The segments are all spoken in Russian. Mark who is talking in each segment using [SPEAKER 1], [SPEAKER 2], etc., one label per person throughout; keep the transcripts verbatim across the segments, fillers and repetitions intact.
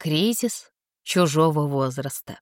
[SPEAKER 1] Кризис чужого возраста.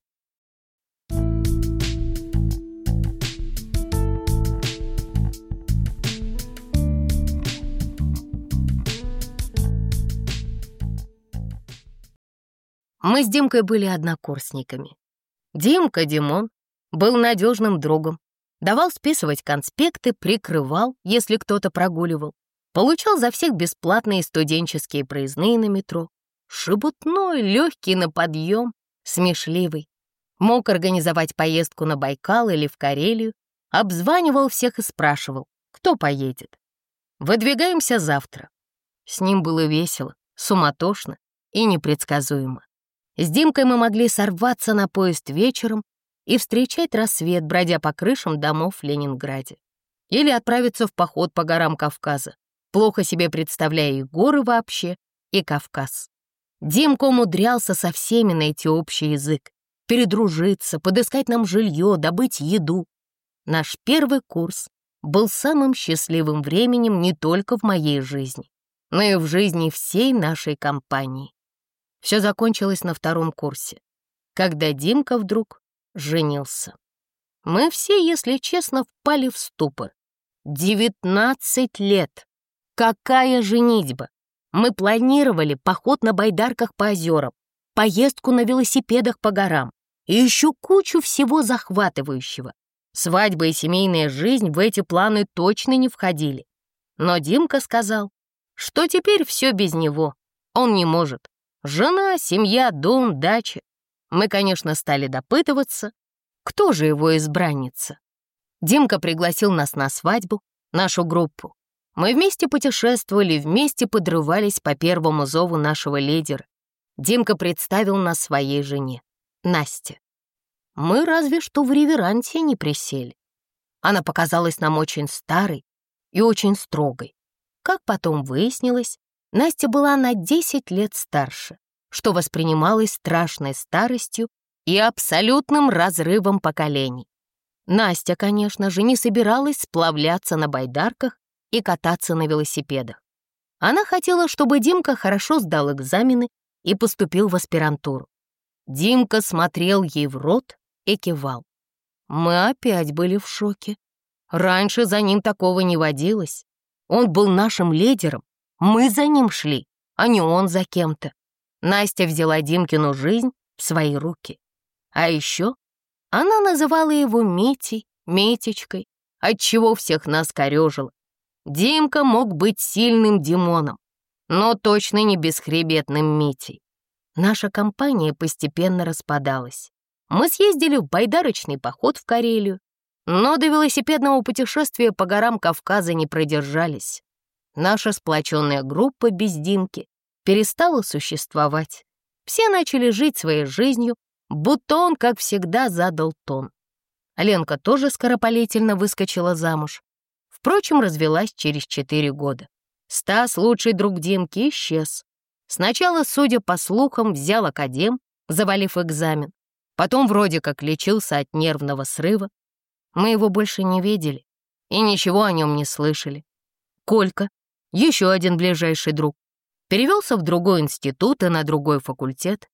[SPEAKER 1] Мы с Димкой были однокурсниками. Димка, Димон, был надежным другом, давал списывать конспекты, прикрывал, если кто-то прогуливал, получал за всех бесплатные студенческие проездные на метро, шебутной, легкий на подъем, смешливый, мог организовать поездку на Байкал или в Карелию, обзванивал всех и спрашивал, кто поедет. Выдвигаемся завтра. С ним было весело, суматошно и непредсказуемо. С Димкой мы могли сорваться на поезд вечером и встречать рассвет, бродя по крышам домов в Ленинграде. Или отправиться в поход по горам Кавказа, плохо себе представляя и горы вообще, и Кавказ. Димка умудрялся со всеми найти общий язык, передружиться, подыскать нам жилье, добыть еду. Наш первый курс был самым счастливым временем не только в моей жизни, но и в жизни всей нашей компании. Все закончилось на втором курсе, когда Димка вдруг женился. Мы все, если честно, впали в ступор. девятнадцать лет! Какая женитьба! Мы планировали поход на байдарках по озерам, поездку на велосипедах по горам и еще кучу всего захватывающего. Свадьба и семейная жизнь в эти планы точно не входили. Но Димка сказал, что теперь все без него, он не может. Жена, семья, дом, дача. Мы, конечно, стали допытываться, кто же его избранница. Димка пригласил нас на свадьбу, нашу группу. Мы вместе путешествовали, вместе подрывались по первому зову нашего лидера. Димка представил нас своей жене, Насте. Мы разве что в реверансе не присели. Она показалась нам очень старой и очень строгой. Как потом выяснилось, Настя была на десять лет старше, что воспринималось страшной старостью и абсолютным разрывом поколений. Настя, конечно же, не собиралась сплавляться на байдарках и кататься на велосипедах. Она хотела, чтобы Димка хорошо сдал экзамены и поступил в аспирантуру. Димка смотрел ей в рот и кивал. Мы опять были в шоке. Раньше за ним такого не водилось. Он был нашим лидером. Мы за ним шли, а не он за кем-то. Настя взяла Димкину жизнь в свои руки. А еще она называла его Митей, Митечкой, отчего всех нас корежила. Димка мог быть сильным Димоном, но точно не бесхребетным Митей. Наша компания постепенно распадалась. Мы съездили в байдарочный поход в Карелию, но до велосипедного путешествия по горам Кавказа не продержались. Наша сплоченная группа без Димки перестала существовать. Все начали жить своей жизнью, будто он, как всегда, задал тон. Ленка тоже скоропалительно выскочила замуж. Впрочем, развелась через четыре года. Стас, лучший друг Димки, исчез. Сначала, судя по слухам, взял академ, завалив экзамен. Потом вроде как лечился от нервного срыва. Мы его больше не видели и ничего о нем не слышали. Колька, еще один ближайший друг, перевелся в другой институт и на другой факультет.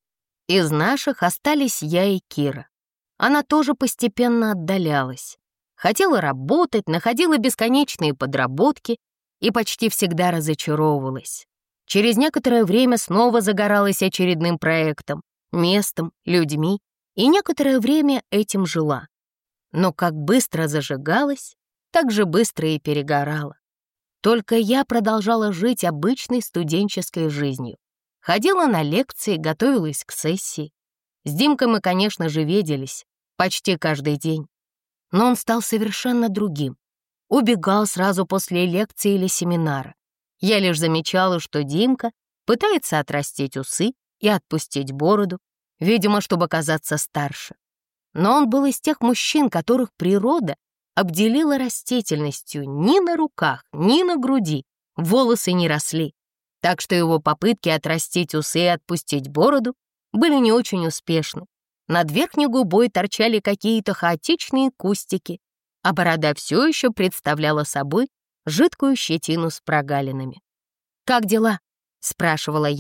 [SPEAKER 1] Из наших остались я и Кира. Она тоже постепенно отдалялась. Хотела работать, находила бесконечные подработки и почти всегда разочаровывалась. Через некоторое время снова загоралась очередным проектом, местом, людьми, и некоторое время этим жила. Но как быстро зажигалась, так же быстро и перегорала. Только я продолжала жить обычной студенческой жизнью. Ходила на лекции, готовилась к сессии. С Димкой мы, конечно же, виделись почти каждый день. Но он стал совершенно другим. Убегал сразу после лекции или семинара. Я лишь замечала, что Димка пытается отрастить усы и отпустить бороду, видимо, чтобы казаться старше. Но он был из тех мужчин, которых природа обделила растительностью ни на руках, ни на груди, волосы не росли. Так что его попытки отрастить усы и отпустить бороду были не очень успешны. Над верхней губой торчали какие-то хаотичные кустики, а борода все еще представляла собой жидкую щетину с прогалинами. «Как дела?» — спрашивала я,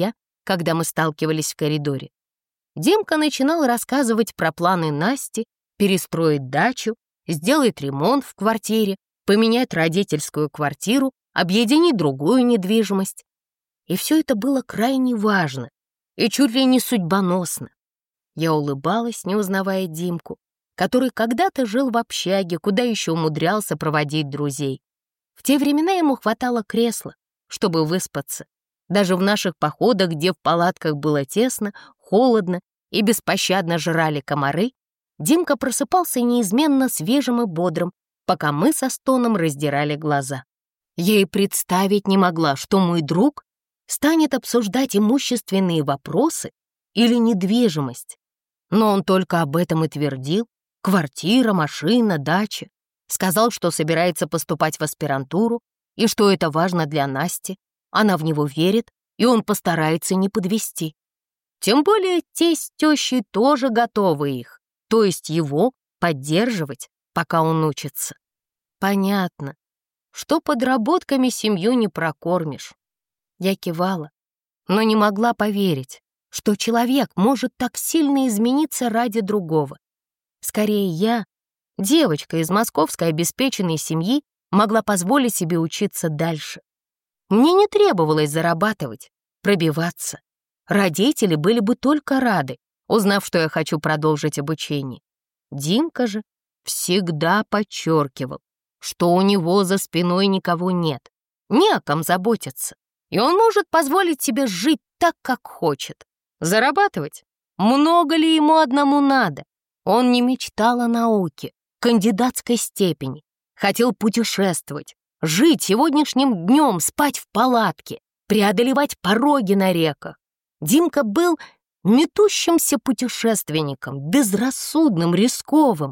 [SPEAKER 1] когда мы сталкивались в коридоре. Димка начинал рассказывать про планы Насти перестроить дачу, сделать ремонт в квартире, поменять родительскую квартиру, объединить другую недвижимость. И все это было крайне важно и чуть ли не судьбоносно. Я улыбалась, не узнавая Димку, который когда-то жил в общаге, куда еще умудрялся проводить друзей. В те времена ему хватало кресла, чтобы выспаться. Даже в наших походах, где в палатках было тесно, холодно и беспощадно жрали комары, Димка просыпался неизменно свежим и бодрым, пока мы со стоном раздирали глаза. Я и представить не могла, что мой друг станет обсуждать имущественные вопросы или недвижимость. Но он только об этом и твердил. Квартира, машина, дача. Сказал, что собирается поступать в аспирантуру и что это важно для Насти. Она в него верит, и он постарается не подвести. Тем более тесть с тещей тоже готовы их, то есть его, поддерживать, пока он учится. Понятно, что подработками семью не прокормишь. Я кивала, но не могла поверить, что человек может так сильно измениться ради другого. Скорее, я, девочка из московской обеспеченной семьи, могла позволить себе учиться дальше. Мне не требовалось зарабатывать, пробиваться. Родители были бы только рады, узнав, что я хочу продолжить обучение. Димка же всегда подчеркивал, что у него за спиной никого нет, не о ком заботиться, и он может позволить себе жить так, как хочет. Зарабатывать? Много ли ему одному надо? Он не мечтал о науке, кандидатской степени, хотел путешествовать, жить сегодняшним днем, спать в палатке, преодолевать пороги на реках. Димка был метущимся путешественником, безрассудным, рисковым.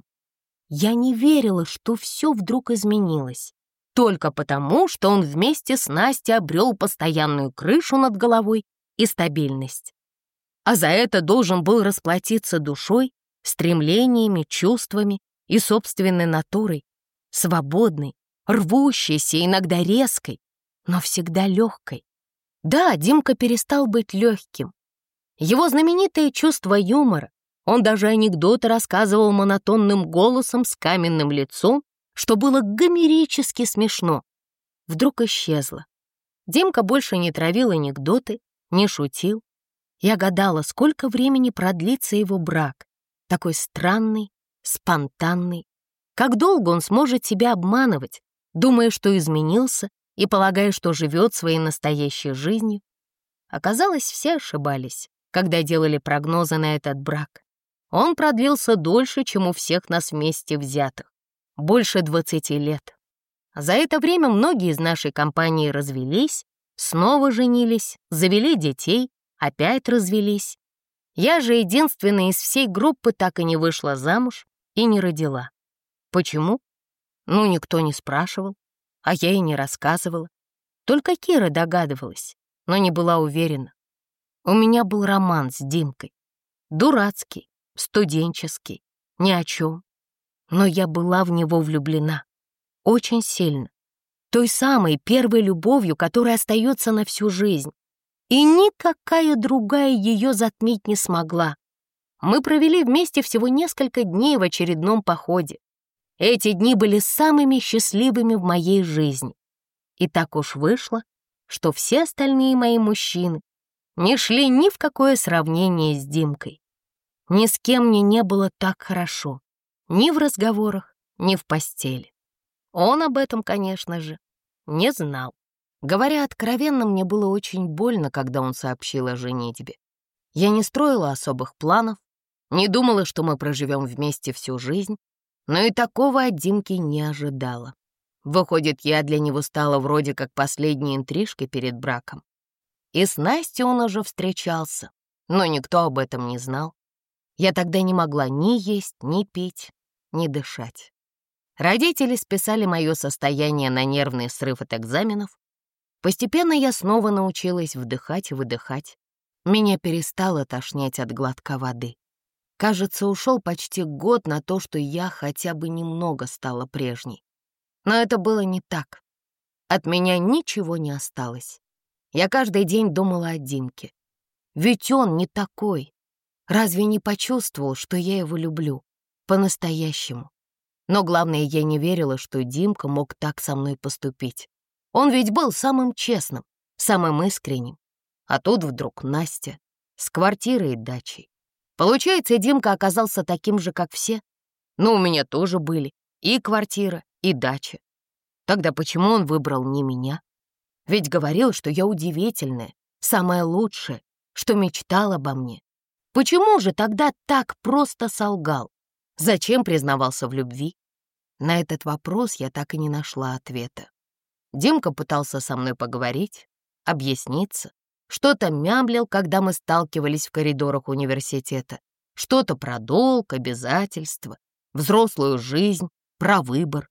[SPEAKER 1] Я не верила, что все вдруг изменилось, только потому, что он вместе с Настей обрел постоянную крышу над головой и стабильность. А за это должен был расплатиться душой, стремлениями, чувствами и собственной натурой, свободной, рвущейся, иногда резкой, но всегда легкой. Да, Димка перестал быть легким. Его знаменитое чувство юмора, он даже анекдоты рассказывал монотонным голосом с каменным лицом, что было гомерически смешно, вдруг исчезло. Димка больше не травил анекдоты, не шутил. Я гадала, сколько времени продлится его брак, такой странный, спонтанный. Как долго он сможет себя обманывать, думая, что изменился, и полагая, что живет своей настоящей жизнью. Оказалось, все ошибались, когда делали прогнозы на этот брак. Он продлился дольше, чем у всех нас вместе взятых. Больше двадцати лет. За это время многие из нашей компании развелись, снова женились, завели детей, опять развелись. Я же единственная из всей группы так и не вышла замуж и не родила. Почему? Ну, никто не спрашивал, а я и не рассказывала. Только Кира догадывалась, но не была уверена. У меня был роман с Димкой. Дурацкий, студенческий, ни о чем. Но я была в него влюблена. Очень сильно. Той самой первой любовью, которая остается на всю жизнь. И никакая другая ее затмить не смогла. Мы провели вместе всего несколько дней в очередном походе. Эти дни были самыми счастливыми в моей жизни. И так уж вышло, что все остальные мои мужчины не шли ни в какое сравнение с Димкой. Ни с кем мне не было так хорошо, ни в разговорах, ни в постели. Он об этом, конечно же, не знал. Говоря откровенно, мне было очень больно, когда он сообщил о женитьбе. Я не строила особых планов, не думала, что мы проживем вместе всю жизнь, но и такого от Димки не ожидала. Выходит, я для него стала вроде как последней интрижкой перед браком. И с Настей он уже встречался, но никто об этом не знал. Я тогда не могла ни есть, ни пить, ни дышать. Родители списали мое состояние на нервный срыв от экзаменов. Постепенно я снова научилась вдыхать и выдыхать. Меня перестало тошнить от глотка воды. Кажется, ушел почти год на то, что я хотя бы немного стала прежней. Но это было не так. От меня ничего не осталось. Я каждый день думала о Димке. Ведь он не такой. Разве не почувствовал, что я его люблю? По-настоящему. Но главное, я не верила, что Димка мог так со мной поступить. Он ведь был самым честным, самым искренним. А тут вдруг Настя с квартирой и дачей. Получается, Димка оказался таким же, как все. Но у меня тоже были и квартира, и дача. Тогда почему он выбрал не меня? Ведь говорил, что я удивительная, самая лучшая, что мечтал обо мне. Почему же тогда так просто солгал? Зачем признавался в любви? На этот вопрос я так и не нашла ответа. Димка пытался со мной поговорить, объясниться, что-то мямлил, когда мы сталкивались в коридорах университета, что-то про долг, обязательства, взрослую жизнь, про выбор.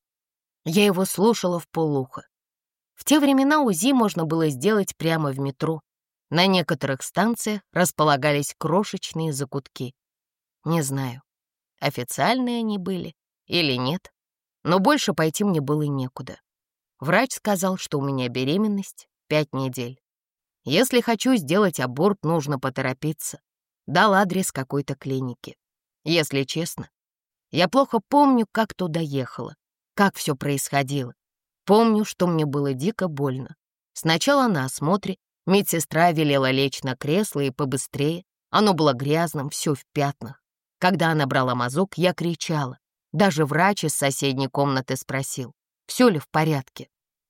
[SPEAKER 1] Я его слушала вполуха. В те времена УЗИ можно было сделать прямо в метро. На некоторых станциях располагались крошечные закутки. Не знаю, официальные они были или нет, но больше пойти мне было некуда. Врач сказал, что у меня беременность пять недель. Если хочу сделать аборт, нужно поторопиться. Дал адрес какой-то клиники. Если честно, я плохо помню, как туда ехала, как все происходило. Помню, что мне было дико больно. Сначала на осмотре медсестра велела лечь на кресло и побыстрее. Оно было грязным, все в пятнах. Когда она брала мазок, я кричала. Даже врач из соседней комнаты спросил, все ли в порядке.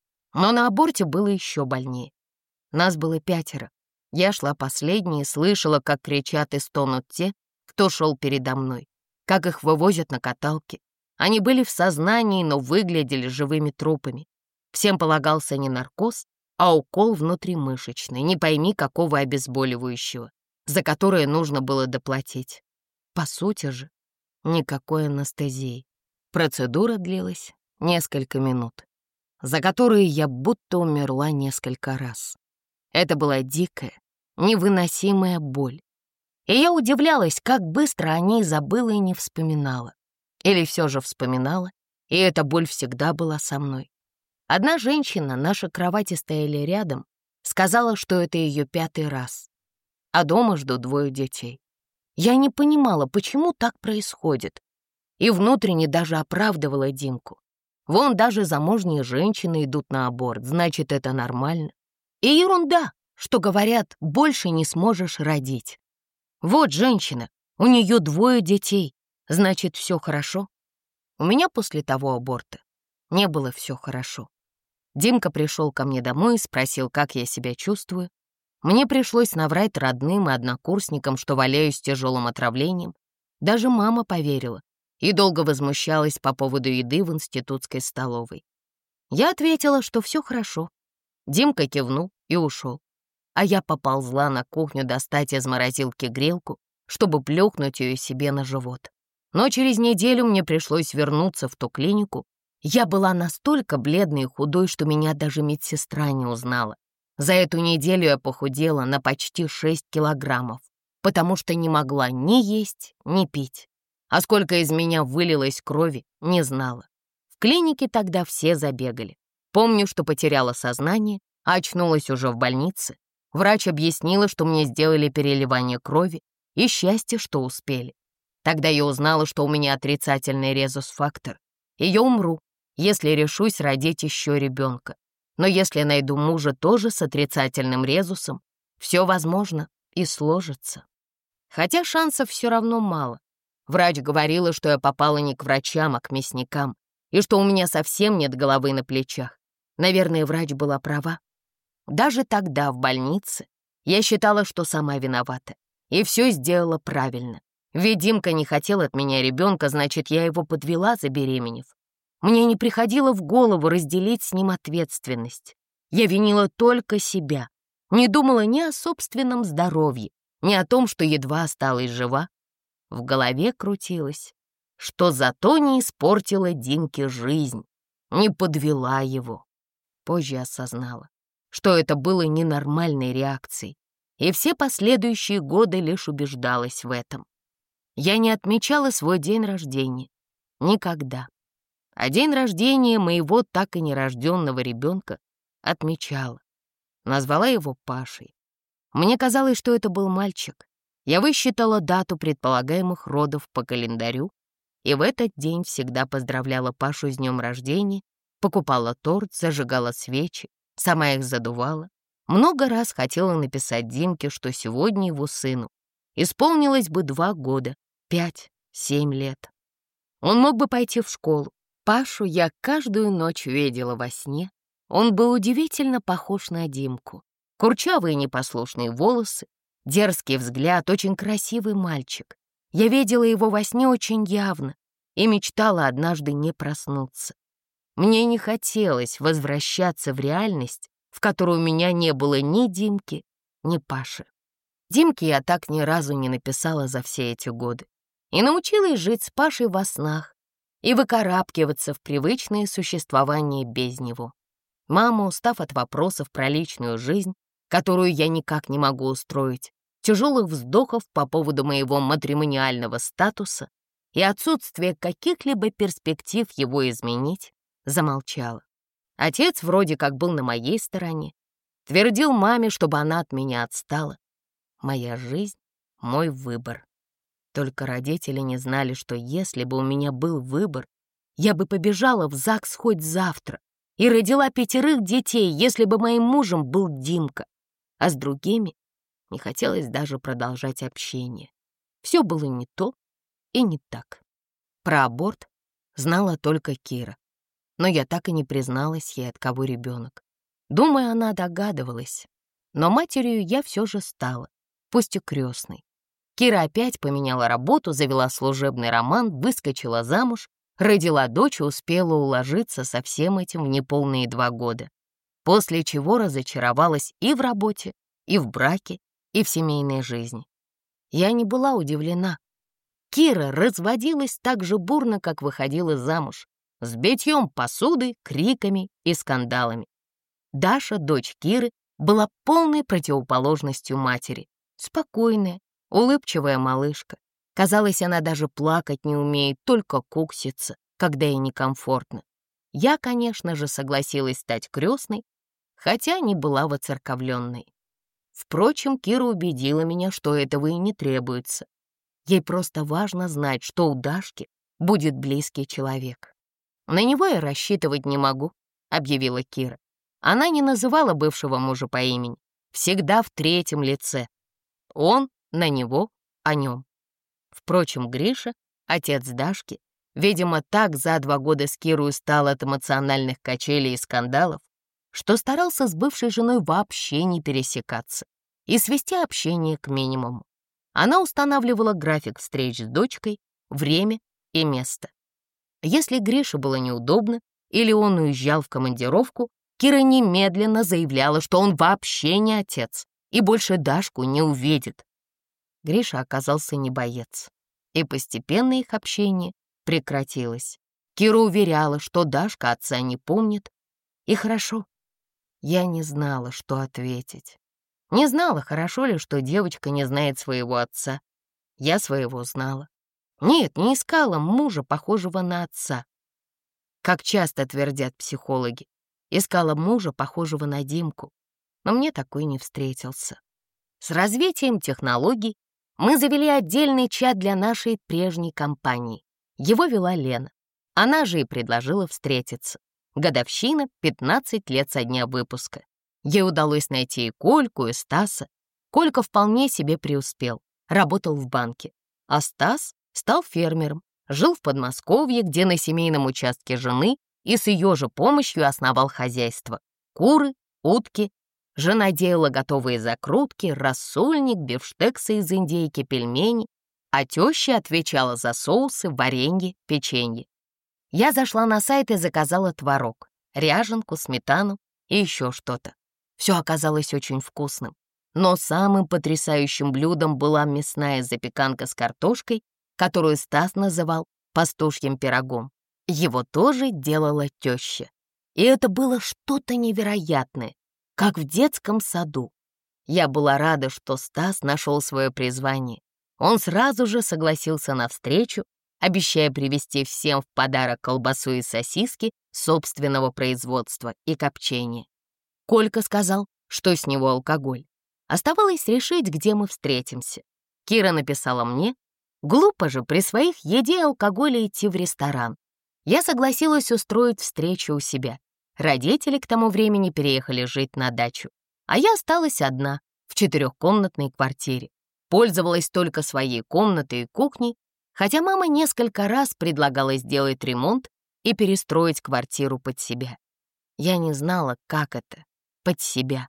[SPEAKER 1] Но на аборте было еще больнее. Нас было пятеро. Я шла последней и слышала, как кричат и стонут те, кто шел передо мной, как их вывозят на каталке. Они были в сознании, но выглядели живыми трупами. Всем полагался не наркоз, а укол внутримышечный, не пойми какого обезболивающего, за которое нужно было доплатить. По сути же, никакой анестезии. Процедура длилась несколько минут, за которые я будто умерла несколько раз. Это была дикая, невыносимая боль. И я удивлялась, как быстро о ней забыла и не вспоминала. Или все же вспоминала, и эта боль всегда была со мной. Одна женщина, наши кровати стояли рядом, сказала, что это ее пятый раз, а дома жду двое детей. Я не понимала, почему так происходит, и внутренне даже оправдывала Димку. Вон даже замужние женщины идут на аборт, значит, это нормально. И ерунда, что говорят, больше не сможешь родить. Вот женщина, у нее двое детей, значит, все хорошо. У меня после того аборта не было все хорошо. Димка пришел ко мне домой и спросил, как я себя чувствую. Мне пришлось наврать родным и однокурсникам, что валяюсь с тяжелым отравлением. Даже мама поверила и долго возмущалась по поводу еды в институтской столовой. Я ответила, что все хорошо. Димка кивнул и ушел. А я поползла на кухню достать из морозилки грелку, чтобы плюхнуть ее себе на живот. Но через неделю мне пришлось вернуться в ту клинику. Я была настолько бледной и худой, что меня даже медсестра не узнала. За эту неделю я похудела на почти шесть килограммов, потому что не могла ни есть, ни пить. А сколько из меня вылилось крови, не знала. В клинике тогда все забегали. Помню, что потеряла сознание, а очнулась уже в больнице. Врач объяснила, что мне сделали переливание крови, и счастье, что успели. Тогда я узнала, что у меня отрицательный резус-фактор, и я умру, если решусь родить еще ребенка. Но если найду мужа тоже с отрицательным резусом, все возможно и сложится. Хотя шансов все равно мало. Врач говорила, что я попала не к врачам, а к мясникам, и что у меня совсем нет головы на плечах. Наверное, врач была права. Даже тогда, в больнице, я считала, что сама виновата, и все сделала правильно. Ведь Димка не хотел от меня ребенка, значит, я его подвела, забеременев. Мне не приходило в голову разделить с ним ответственность. Я винила только себя, не думала ни о собственном здоровье, ни о том, что едва осталась жива. В голове крутилось, что зато не испортила Димке жизнь, не подвела его. Позже осознала, что это было ненормальной реакцией, и все последующие годы лишь убеждалась в этом. Я не отмечала свой день рождения. Никогда. А день рождения моего так и нерожденного ребенка отмечала. Назвала его Пашей. Мне казалось, что это был мальчик. Я высчитала дату предполагаемых родов по календарю и в этот день всегда поздравляла Пашу с днем рождения, покупала торт, зажигала свечи, сама их задувала. Много раз хотела написать Димке, что сегодня его сыну исполнилось бы два года, пять, семь лет. Он мог бы пойти в школу. Пашу я каждую ночь видела во сне. Он был удивительно похож на Димку. Курчавые непослушные волосы, дерзкий взгляд, очень красивый мальчик. Я видела его во сне очень явно и мечтала однажды не проснуться. Мне не хотелось возвращаться в реальность, в которой у меня не было ни Димки, ни Паши. Димке я так ни разу не написала за все эти годы и научилась жить с Пашей во снах и выкарабкиваться в привычное существование без него. Мама, устав от вопросов про личную жизнь, которую я никак не могу устроить, тяжелых вздохов по поводу моего матримониального статуса и отсутствия каких-либо перспектив его изменить, замолчала. Отец вроде как был на моей стороне, твердил маме, чтобы она от меня отстала. Моя жизнь — мой выбор. Только родители не знали, что если бы у меня был выбор, я бы побежала в ЗАГС хоть завтра и родила пятерых детей, если бы моим мужем был Димка, а с другими не хотелось даже продолжать общение. Все было не то и не так. Про аборт знала только Кира, но я так и не призналась ей, от кого ребенок. Думаю, она догадывалась, но матерью я все же стала, пусть и крестной. Кира опять поменяла работу, завела служебный роман, выскочила замуж, родила дочь и успела уложиться со всем этим в неполные два года, после чего разочаровалась и в работе, и в браке, и в семейной жизни. Я не была удивлена. Кира разводилась так же бурно, как выходила замуж, с битьем посуды, криками и скандалами. Даша, дочь Киры, была полной противоположностью матери. Спокойная, улыбчивая малышка. Казалось, она даже плакать не умеет, только куксится, когда ей некомфортно. Я, конечно же, согласилась стать крестной, хотя не была воцерковленной. Впрочем, Кира убедила меня, что этого и не требуется. Ей просто важно знать, что у Дашки будет близкий человек. «На него я рассчитывать не могу», — объявила Кира. Она не называла бывшего мужа по имени, всегда в третьем лице. Он на него, о нем. Впрочем, Гриша, отец Дашки, видимо, так за два года с Кирой устал от эмоциональных качелей и скандалов, что старался с бывшей женой вообще не пересекаться и свести общение к минимуму. Она устанавливала график встреч с дочкой, время и место. Если Грише было неудобно или он уезжал в командировку, Кира немедленно заявляла, что он вообще не отец и больше Дашку не увидит. Гриша оказался не боец, и постепенно их общение прекратилось. Кира уверяла, что Дашка отца не помнит, и хорошо. Я не знала, что ответить. Не знала, хорошо ли, что девочка не знает своего отца. Я своего знала. Нет, не искала мужа, похожего на отца. Как часто твердят психологи, искала мужа, похожего на Димку, но мне такой не встретился. С развитием технологий мы завели отдельный чат для нашей прежней компании. Его вела Лена. Она же и предложила встретиться. Годовщина — пятнадцать лет со дня выпуска. Ей удалось найти и Кольку, и Стаса. Колька вполне себе преуспел, работал в банке. А Стас стал фермером, жил в Подмосковье, где на семейном участке жены и с ее же помощью основал хозяйство. Куры, утки. Жена делала готовые закрутки, рассольник, бифштексы из индейки, пельмени, а теща отвечала за соусы, варенье, печенье. Я зашла на сайт и заказала творог, ряженку, сметану и еще что-то. Все оказалось очень вкусным. Но самым потрясающим блюдом была мясная запеканка с картошкой, которую Стас называл пастушьим пирогом. Его тоже делала теща. И это было что-то невероятное, как в детском саду. Я была рада, что Стас нашел свое призвание. Он сразу же согласился на встречу, обещая привезти всем в подарок колбасу и сосиски собственного производства и копчения. Колька сказал, что с него алкоголь. Оставалось решить, где мы встретимся. Кира написала мне: «Глупо же при своих еде и алкоголе идти в ресторан». Я согласилась устроить встречу у себя. Родители к тому времени переехали жить на дачу, а я осталась одна в четырехкомнатной квартире. Пользовалась только своей комнатой и кухней, хотя мама несколько раз предлагала сделать ремонт и перестроить квартиру под себя. Я не знала, как это — под себя.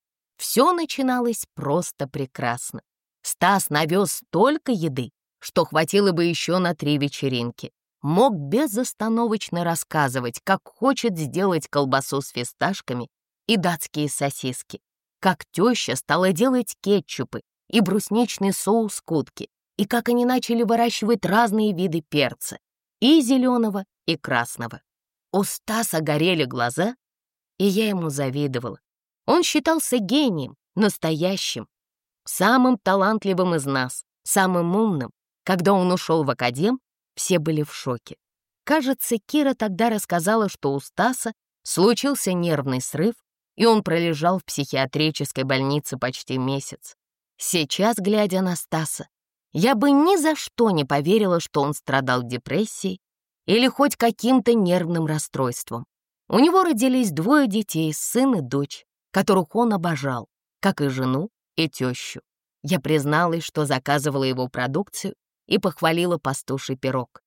[SPEAKER 1] Все начиналось просто прекрасно. Стас навез столько еды, что хватило бы еще на три вечеринки. Мог безостановочно рассказывать, как хочет сделать колбасу с фисташками и датские сосиски, как теща стала делать кетчупы и брусничный соус к утке, и как они начали выращивать разные виды перца, и зеленого, и красного. У Стаса горели глаза, и я ему завидовала. Он считался гением, настоящим, самым талантливым из нас, самым умным. Когда он ушел в академ, все были в шоке. Кажется, Кира тогда рассказала, что у Стаса случился нервный срыв, и он пролежал в психиатрической больнице почти месяц. Сейчас, глядя на Стаса, я бы ни за что не поверила, что он страдал депрессией или хоть каким-то нервным расстройством. У него родились двое детей, сын и дочь, которых он обожал, как и жену и тещу. Я призналась, что заказывала его продукцию, и похвалила пастуший пирог.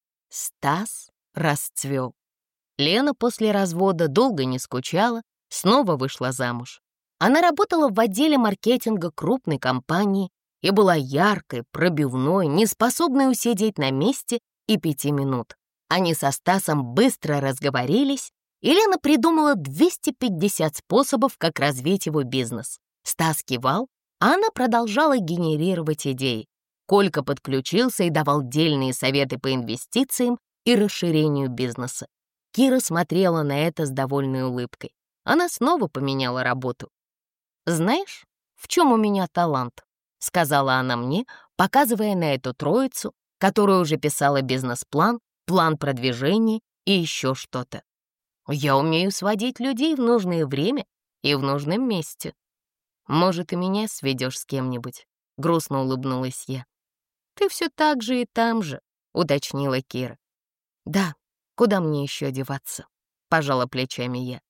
[SPEAKER 1] Стас расцвел. Лена после развода долго не скучала, снова вышла замуж. Она работала в отделе маркетинга крупной компании и была яркой, пробивной, неспособной усидеть на месте и пяти минут. Они со Стасом быстро разговорились, и Лена придумала двести пятьдесят способов, как развить его бизнес. Стас кивал, а она продолжала генерировать идеи. Колька подключился и давал дельные советы по инвестициям и расширению бизнеса. Кира смотрела на это с довольной улыбкой. Она снова поменяла работу. «Знаешь, в чем у меня талант?» — сказала она мне, показывая на эту троицу, которая уже писала бизнес-план, план продвижения и еще что-то. «Я умею сводить людей в нужное время и в нужном месте. Может, и меня сведешь с кем-нибудь?» — грустно улыбнулась я. «Ты все так же и там же», — уточнила Кира. «Да, куда мне еще деваться?» — пожала плечами я.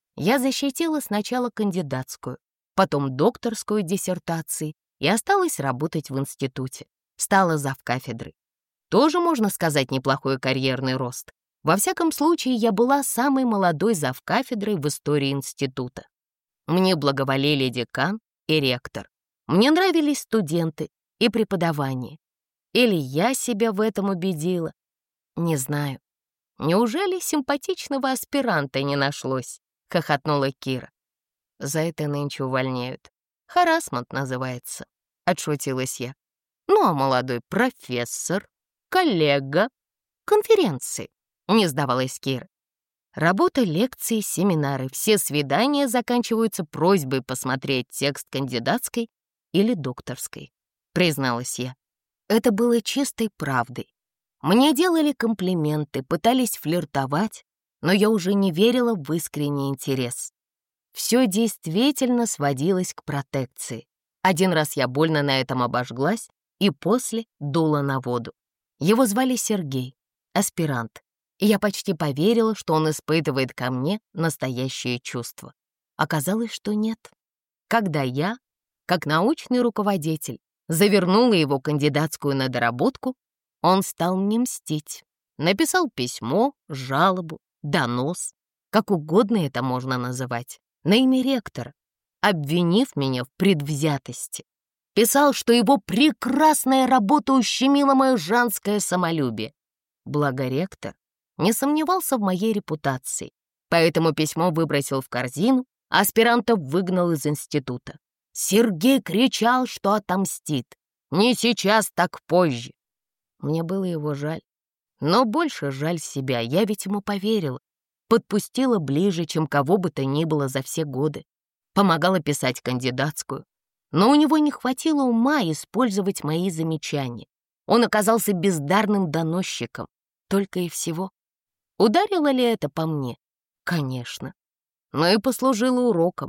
[SPEAKER 1] Я защитила сначала кандидатскую, потом докторскую диссертации и осталась работать в институте. Стала завкафедрой. Тоже, можно сказать, неплохой карьерный рост. Во всяком случае, я была самой молодой завкафедрой в истории института. Мне благоволили декан и ректор. Мне нравились студенты и преподавание. Или я себя в этом убедила? Не знаю. Неужели симпатичного аспиранта не нашлось? Хохотнула Кира. За это нынче увольняют. Харассмент называется. Отшутилась я. Ну а молодой профессор, коллега, конференции. Не сдавалась Кира. Работа, лекции, семинары, все свидания заканчиваются просьбой посмотреть текст кандидатской или докторской, призналась я. Это было чистой правдой. Мне делали комплименты, пытались флиртовать, но я уже не верила в искренний интерес. Все действительно сводилось к протекции. Один раз я больно на этом обожглась и после дула на воду. Его звали Сергей, аспирант, и я почти поверила, что он испытывает ко мне настоящее чувство. Оказалось, что нет. Когда я, как научный руководитель, завернула его кандидатскую на доработку, он стал мне мстить. Написал письмо, жалобу, донос, как угодно это можно называть, на имя ректора, обвинив меня в предвзятости. Писал, что его прекрасная работа ущемила мое женское самолюбие. Благо ректор не сомневался в моей репутации, поэтому письмо выбросил в корзину, а аспиранта выгнал из института. Сергей кричал, что отомстит. Не сейчас, так позже. Мне было его жаль. Но больше жаль себя, я ведь ему поверила. Подпустила ближе, чем кого бы то ни было за все годы. Помогала писать кандидатскую. Но у него не хватило ума использовать мои замечания. Он оказался бездарным доносчиком. Только и всего. Ударило ли это по мне? Конечно. Но и послужило уроком.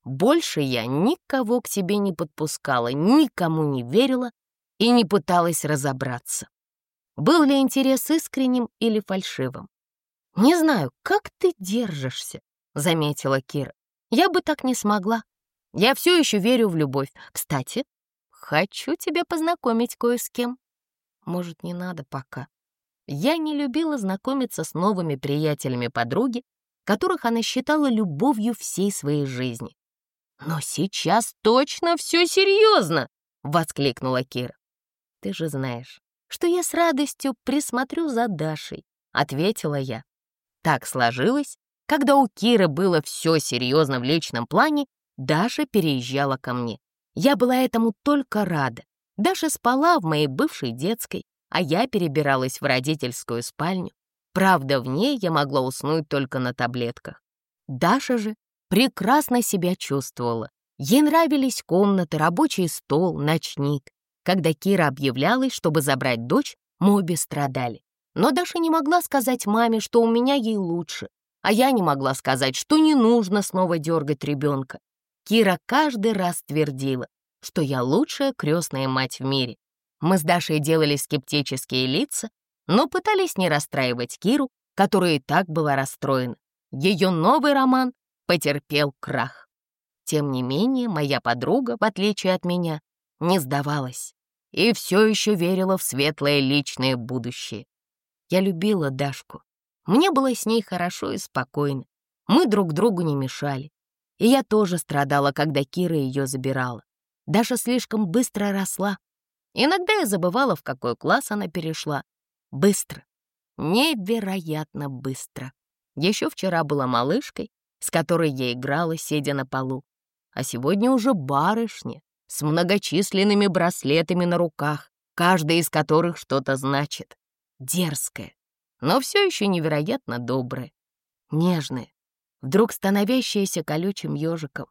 [SPEAKER 1] Больше я никого к себе не подпускала, никому не верила и не пыталась разобраться, был ли интерес искренним или фальшивым. «Не знаю, как ты держишься», — заметила Кира. «Я бы так не смогла. Я все еще верю в любовь. Кстати, хочу тебя познакомить кое с кем. Может, не надо пока». Я не любила знакомиться с новыми приятелями подруги, которых она считала любовью всей своей жизни. «Но сейчас точно все серьезно!» — воскликнула Кира. «Ты же знаешь, что я с радостью присмотрю за Дашей», — ответила я. Так сложилось, когда у Киры было все серьезно в личном плане, Даша переезжала ко мне. Я была этому только рада. Даша спала в моей бывшей детской, а я перебиралась в родительскую спальню. Правда, в ней я могла уснуть только на таблетках. Даша же прекрасно себя чувствовала. Ей нравились комнаты, рабочий стол, ночник. Когда Кира объявлялась, чтобы забрать дочь, мы обе страдали. Но Даша не могла сказать маме, что у меня ей лучше, а я не могла сказать, что не нужно снова дергать ребенка. Кира каждый раз твердила, что я лучшая крестная мать в мире. Мы с Дашей делали скептические лица, но пытались не расстраивать Киру, которая и так была расстроена. Ее новый роман потерпел крах. Тем не менее, моя подруга, в отличие от меня, не сдавалась и все еще верила в светлое личное будущее. Я любила Дашку. Мне было с ней хорошо и спокойно. Мы друг другу не мешали. И я тоже страдала, когда Кира ее забирала. Даша слишком быстро росла. Иногда я забывала, в какой класс она перешла. Быстро. Невероятно быстро. Еще вчера была малышкой, с которой я играла, сидя на полу. А сегодня уже барышня с многочисленными браслетами на руках, каждый из которых что-то значит. Дерзкая, но все еще невероятно добрая, нежная, вдруг становящаяся колючим ежиком.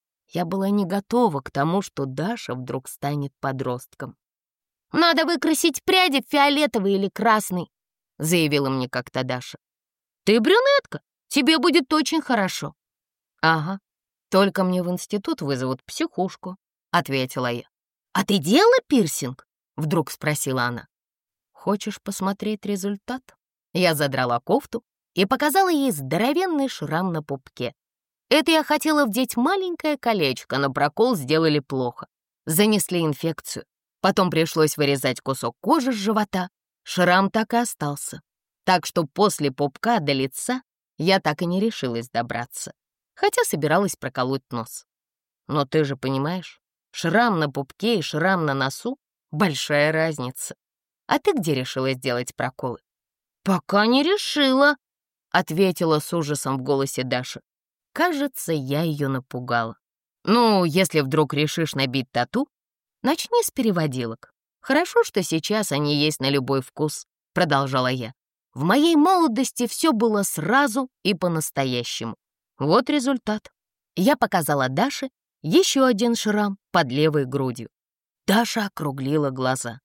[SPEAKER 1] Я была не готова к тому, что Даша вдруг станет подростком. «Надо выкрасить пряди в фиолетовый или красный», — заявила мне как-то Даша. «Ты брюнетка, тебе будет очень хорошо». «Ага, только мне в институт вызовут психушку», — ответила я. «А ты делала пирсинг?» — вдруг спросила она. «Хочешь посмотреть результат?» Я задрала кофту и показала ей здоровенный шрам на пупке. Это я хотела вдеть маленькое колечко, но прокол сделали плохо. Занесли инфекцию. Потом пришлось вырезать кусок кожи с живота. Шрам так и остался. Так что после пупка до лица я так и не решилась добраться, хотя собиралась проколоть нос. Но ты же понимаешь, шрам на пупке и шрам на носу — большая разница. А ты где решила сделать проколы? «Пока не решила», — ответила с ужасом в голосе Даша. Кажется, я ее напугала. «Ну, если вдруг решишь набить тату, начни с переводилок. Хорошо, что сейчас они есть на любой вкус», — продолжала я. «В моей молодости все было сразу и по-настоящему. Вот результат». Я показала Даше еще один шрам под левой грудью. Даша округлила глаза.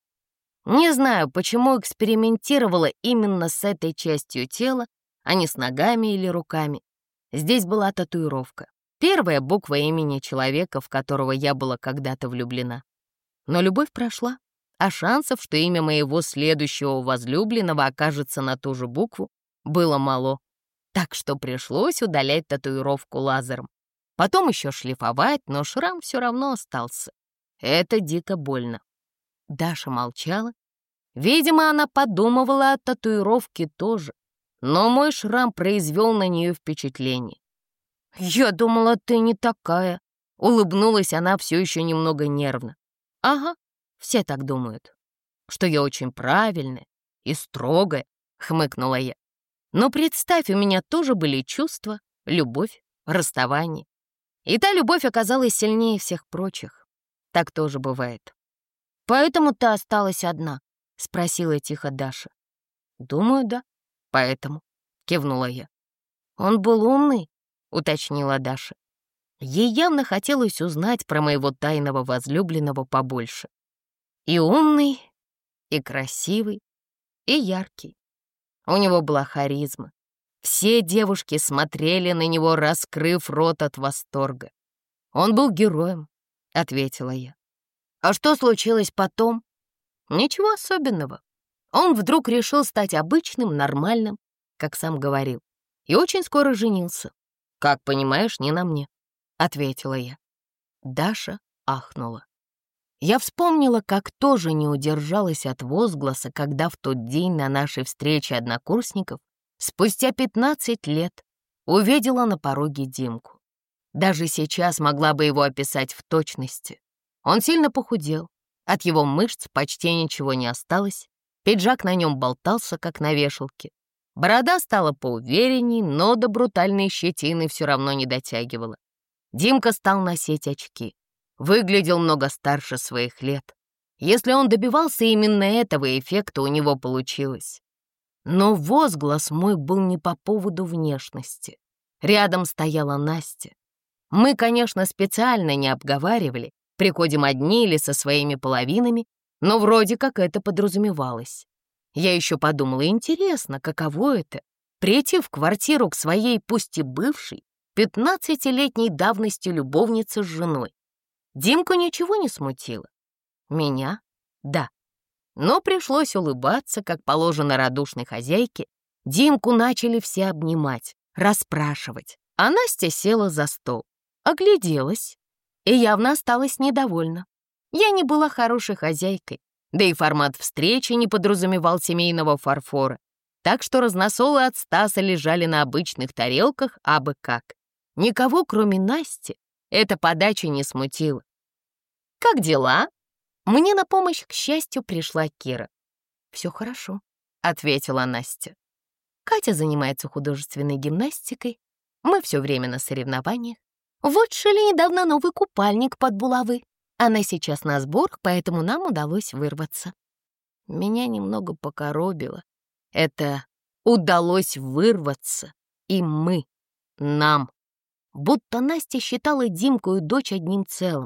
[SPEAKER 1] Не знаю, почему экспериментировала именно с этой частью тела, а не с ногами или руками. Здесь была татуировка. Первая буква имени человека, в которого я была когда-то влюблена. Но любовь прошла, а шансов, что имя моего следующего возлюбленного окажется на ту же букву, было мало. Так что пришлось удалять татуировку лазером. Потом еще шлифовать, но шрам все равно остался. Это дико больно. Даша молчала. Видимо, она подумывала о татуировке тоже, но мой шрам произвел на нее впечатление. «Я думала, ты не такая», — улыбнулась она все еще немного нервно. «Ага, все так думают, что я очень правильная и строгая», — хмыкнула я. «Но представь, у меня тоже были чувства, любовь, расставание. И та любовь оказалась сильнее всех прочих. Так тоже бывает». «Поэтому ты осталась одна?» — спросила тихо Даша. «Думаю, да, поэтому», — кивнула я. «Он был умный?» — уточнила Даша. Ей явно хотелось узнать про моего тайного возлюбленного побольше. И умный, и красивый, и яркий. У него была харизма. Все девушки смотрели на него, раскрыв рот от восторга. Он был героем, — ответила я. А что случилось потом? Ничего особенного. Он вдруг решил стать обычным, нормальным, как сам говорил, и очень скоро женился. Как понимаешь, не на мне, — ответила я. Даша ахнула. Я вспомнила, как тоже не удержалась от возгласа, когда в тот день на нашей встрече однокурсников, спустя пятнадцать лет, увидела на пороге Димку. Даже сейчас могла бы его описать в точности. Он сильно похудел, от его мышц почти ничего не осталось, пиджак на нем болтался, как на вешалке. Борода стала поуверенней, но до брутальной щетины все равно не дотягивала. Димка стал носить очки. Выглядел много старше своих лет. Если он добивался именно этого эффекта, у него получилось. Но возглас мой был не по поводу внешности. Рядом стояла Настя. Мы, конечно, специально не обговаривали, приходим одни или со своими половинами, но вроде как это подразумевалось. Я еще подумала, интересно, каково это — прийти в квартиру к своей, пусть и бывшей, пятнадцатилетней давности любовнице с женой. Димку ничего не смутило. Меня — да. Но пришлось улыбаться, как положено радушной хозяйке. Димку начали все обнимать, расспрашивать, а Настя села за стол, огляделась и явно осталась недовольна. Я не была хорошей хозяйкой, да и формат встречи не подразумевал семейного фарфора, так что разносолы от Стаса лежали на обычных тарелках абы как. Никого, кроме Насти, эта подача не смутила. «Как дела?» Мне на помощь, к счастью, пришла Кира. «Все хорошо», — ответила Настя. Катя занимается художественной гимнастикой. Мы все время на соревнованиях. Вот шили недавно новый купальник под булавы. Она сейчас на сборах, поэтому нам удалось вырваться. Меня немного покоробило. Это удалось вырваться. И мы, нам. Будто Настя считала Димку и дочь одним целым.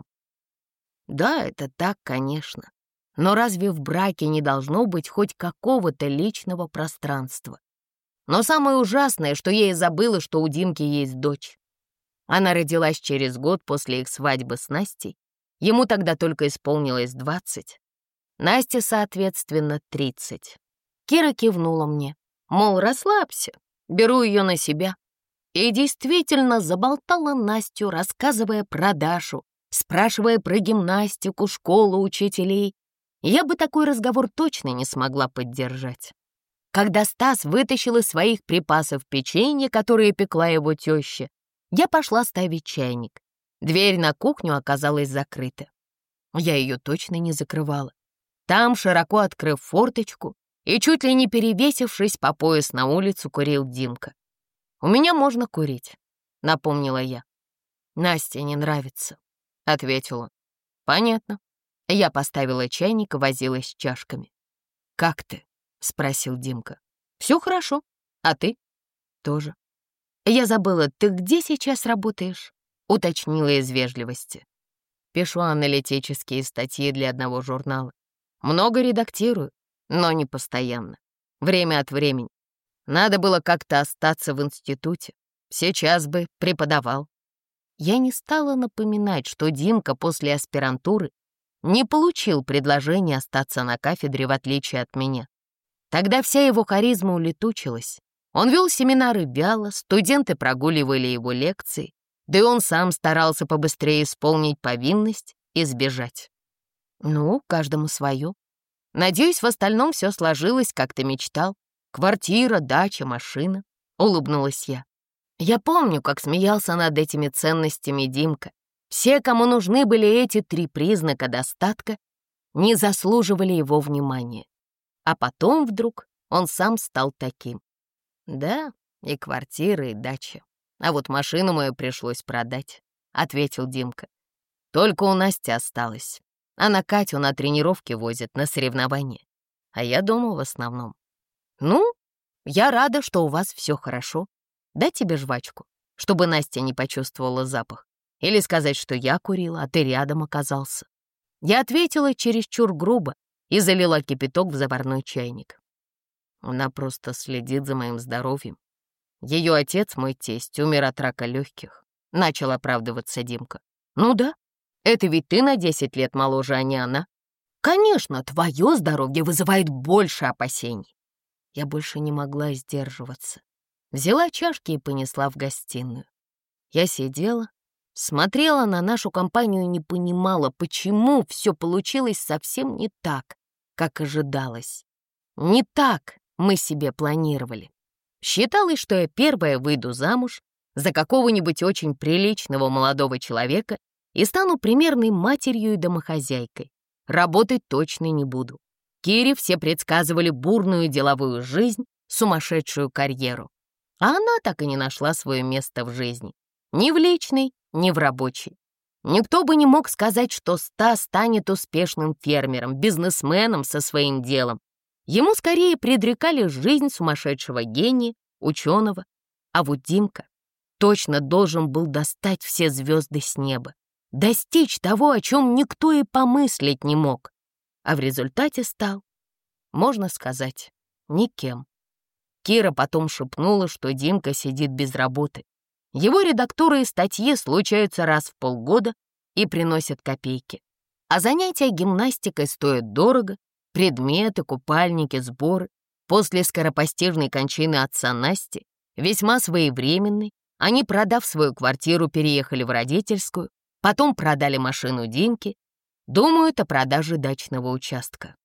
[SPEAKER 1] Да, это так, конечно. Но разве в браке не должно быть хоть какого-то личного пространства? Но самое ужасное, что я и забыла, что у Димки есть дочь. Она родилась через год после их свадьбы с Настей. Ему тогда только исполнилось двадцать. Насте, соответственно, тридцать. Кира кивнула мне, мол, расслабься, беру ее на себя. И действительно заболтала Настю, рассказывая про Дашу, спрашивая про гимнастику, школу, учителей. Я бы такой разговор точно не смогла поддержать. Когда Стас вытащил из своих припасов печенье, которое пекла его теща, я пошла ставить чайник. Дверь на кухню оказалась закрыта. Я ее точно не закрывала. Там, широко открыв форточку и чуть ли не перевесившись по пояс на улицу, курил Димка. «У меня можно курить», — напомнила я. «Насте не нравится», — ответил он. «Понятно». Я поставила чайник и возилась с чашками. «Как ты?» — спросил Димка. «Все хорошо. А ты?» «Тоже». «Я забыла, ты где сейчас работаешь?» — уточнила из вежливости. «Пишу аналитические статьи для одного журнала. Много редактирую, но не постоянно. Время от времени. Надо было как-то остаться в институте. Сейчас бы преподавал». Я не стала напоминать, что Димка после аспирантуры не получил предложение остаться на кафедре, в отличие от меня. Тогда вся его харизма улетучилась. Он вел семинары вяло, студенты прогуливали его лекции, да и он сам старался побыстрее исполнить повинность и сбежать. Ну, каждому свое. Надеюсь, в остальном все сложилось, как ты мечтал. Квартира, дача, машина. Улыбнулась я. Я помню, как смеялся над этими ценностями Димка. Все, кому нужны были эти три признака достатка, не заслуживали его внимания. А потом вдруг он сам стал таким. Да, и квартира, и дача. А вот машину мою пришлось продать, — ответил Димка. Только у Насти осталось. Она Катю на тренировки возит, на соревнования. А я дома в основном. Ну, я рада, что у вас все хорошо. Дать тебе жвачку, чтобы Настя не почувствовала запах. Или сказать, что я курила, а ты рядом оказался. Я ответила чересчур грубо и залила кипяток в заварной чайник. Она просто следит за моим здоровьем. Ее отец, мой тесть, умер от рака легких. Начал оправдываться Димка. Ну да, это ведь ты на десять лет моложе, а не она. Конечно, твое здоровье вызывает больше опасений. Я больше не могла сдерживаться. Взяла чашки и понесла в гостиную. Я сидела, смотрела на нашу компанию и не понимала, почему все получилось совсем не так, как ожидалось. Не так мы себе планировали. Считалось, что я первая выйду замуж за какого-нибудь очень приличного молодого человека и стану примерной матерью и домохозяйкой. Работать точно не буду. Кире все предсказывали бурную деловую жизнь, сумасшедшую карьеру. А она так и не нашла свое место в жизни. Ни в личной, ни в рабочей. Никто бы не мог сказать, что Стас станет успешным фермером, бизнесменом со своим делом. Ему скорее предрекали жизнь сумасшедшего гения, ученого. А вот Димка точно должен был достать все звезды с неба, достичь того, о чем никто и помыслить не мог. А в результате стал, можно сказать, никем. Кира потом шепнула, что Димка сидит без работы. Его редактуры и статьи случаются раз в полгода и приносят копейки. А занятия гимнастикой стоят дорого, предметы, купальники, сборы. После скоропостижной кончины отца Насти, весьма своевременной, они, продав свою квартиру, переехали в родительскую, потом продали машину Димке. Думают о продаже дачного участка.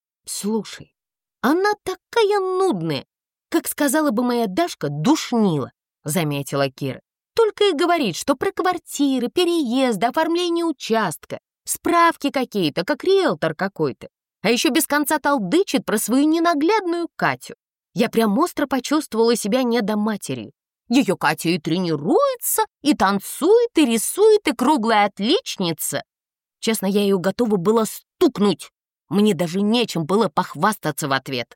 [SPEAKER 1] Слушай, она такая нудная, как сказала бы моя Дашка, душнила, заметила Кира. Только и говорит, что про квартиры, переезды, оформление участка, справки какие-то, как риэлтор какой-то. А еще без конца толдычит про свою ненаглядную Катю. Я прям остро почувствовала себя недоматерью. Ее Катя и тренируется, и танцует, и рисует, и круглая отличница. Честно, я ее готова была стукнуть. Мне даже нечем было похвастаться в ответ.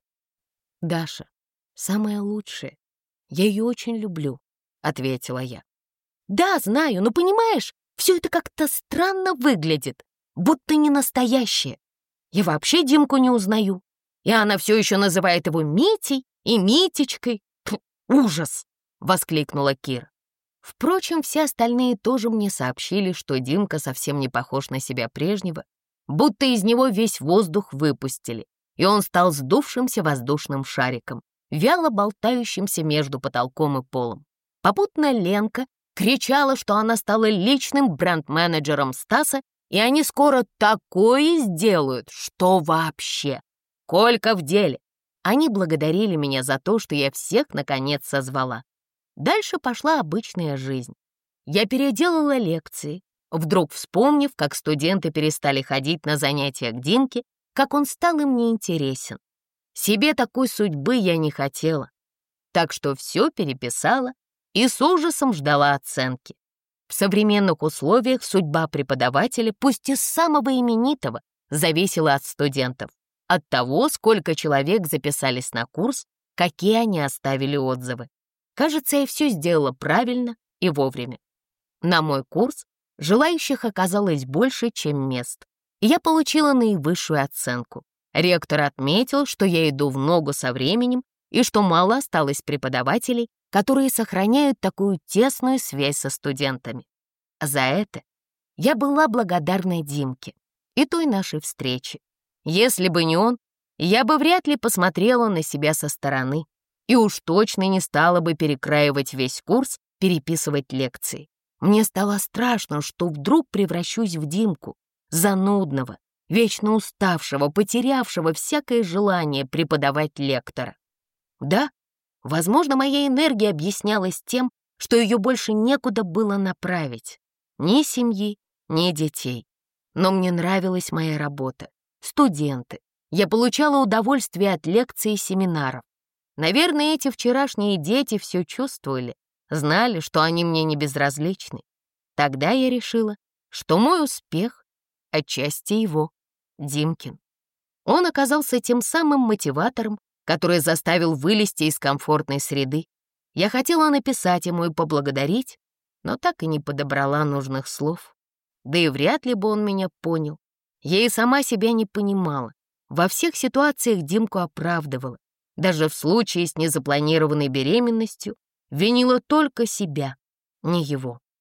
[SPEAKER 1] «Даша, самая лучшая. Я ее очень люблю», — ответила я. «Да, знаю, но понимаешь, все это как-то странно выглядит, будто не настоящее. Я вообще Димку не узнаю. И она все еще называет его Митей и Митечкой. Фу, ужас!» — воскликнула Кира. Впрочем, все остальные тоже мне сообщили, что Димка совсем не похож на себя прежнего, будто из него весь воздух выпустили, и он стал сдувшимся воздушным шариком, вяло болтающимся между потолком и полом. Попутно Ленка кричала, что она стала личным бренд-менеджером Стаса, и они скоро такое сделают, что вообще. Колька в деле. Они благодарили меня за то, что я всех наконец созвала. Дальше пошла обычная жизнь. Я переделала лекции, вдруг вспомнив, как студенты перестали ходить на занятия к Димке, как он стал им неинтересен. Себе такой судьбы я не хотела, так что все переписала и с ужасом ждала оценки. В современных условиях судьба преподавателя, пусть и самого именитого, зависела от студентов, от того, сколько человек записались на курс, какие они оставили отзывы. Кажется, я все сделала правильно и вовремя. На мой курс желающих оказалось больше, чем мест, и я получила наивысшую оценку. Ректор отметил, что я иду в ногу со временем и что мало осталось преподавателей, которые сохраняют такую тесную связь со студентами. За это я была благодарна Димке и той нашей встрече. Если бы не он, я бы вряд ли посмотрела на себя со стороны и уж точно не стала бы перекраивать весь курс, переписывать лекции. Мне стало страшно, что вдруг превращусь в Димку, занудного, вечно уставшего, потерявшего всякое желание преподавать лектора. Да, возможно, моя энергия объяснялась тем, что ее больше некуда было направить. Ни семьи, ни детей. Но мне нравилась моя работа. Студенты. Я получала удовольствие от лекций и семинаров. Наверное, эти вчерашние дети все чувствовали, знали, что они мне не безразличны. Тогда я решила, что мой успех — отчасти его, Димкин. Он оказался тем самым мотиватором, который заставил вылезти из комфортной среды. Я хотела написать ему и поблагодарить, но так и не подобрала нужных слов. Да и вряд ли бы он меня понял. Я и сама себя не понимала. Во всех ситуациях Димку оправдывала. Даже в случае с незапланированной беременностью винила только себя, не его.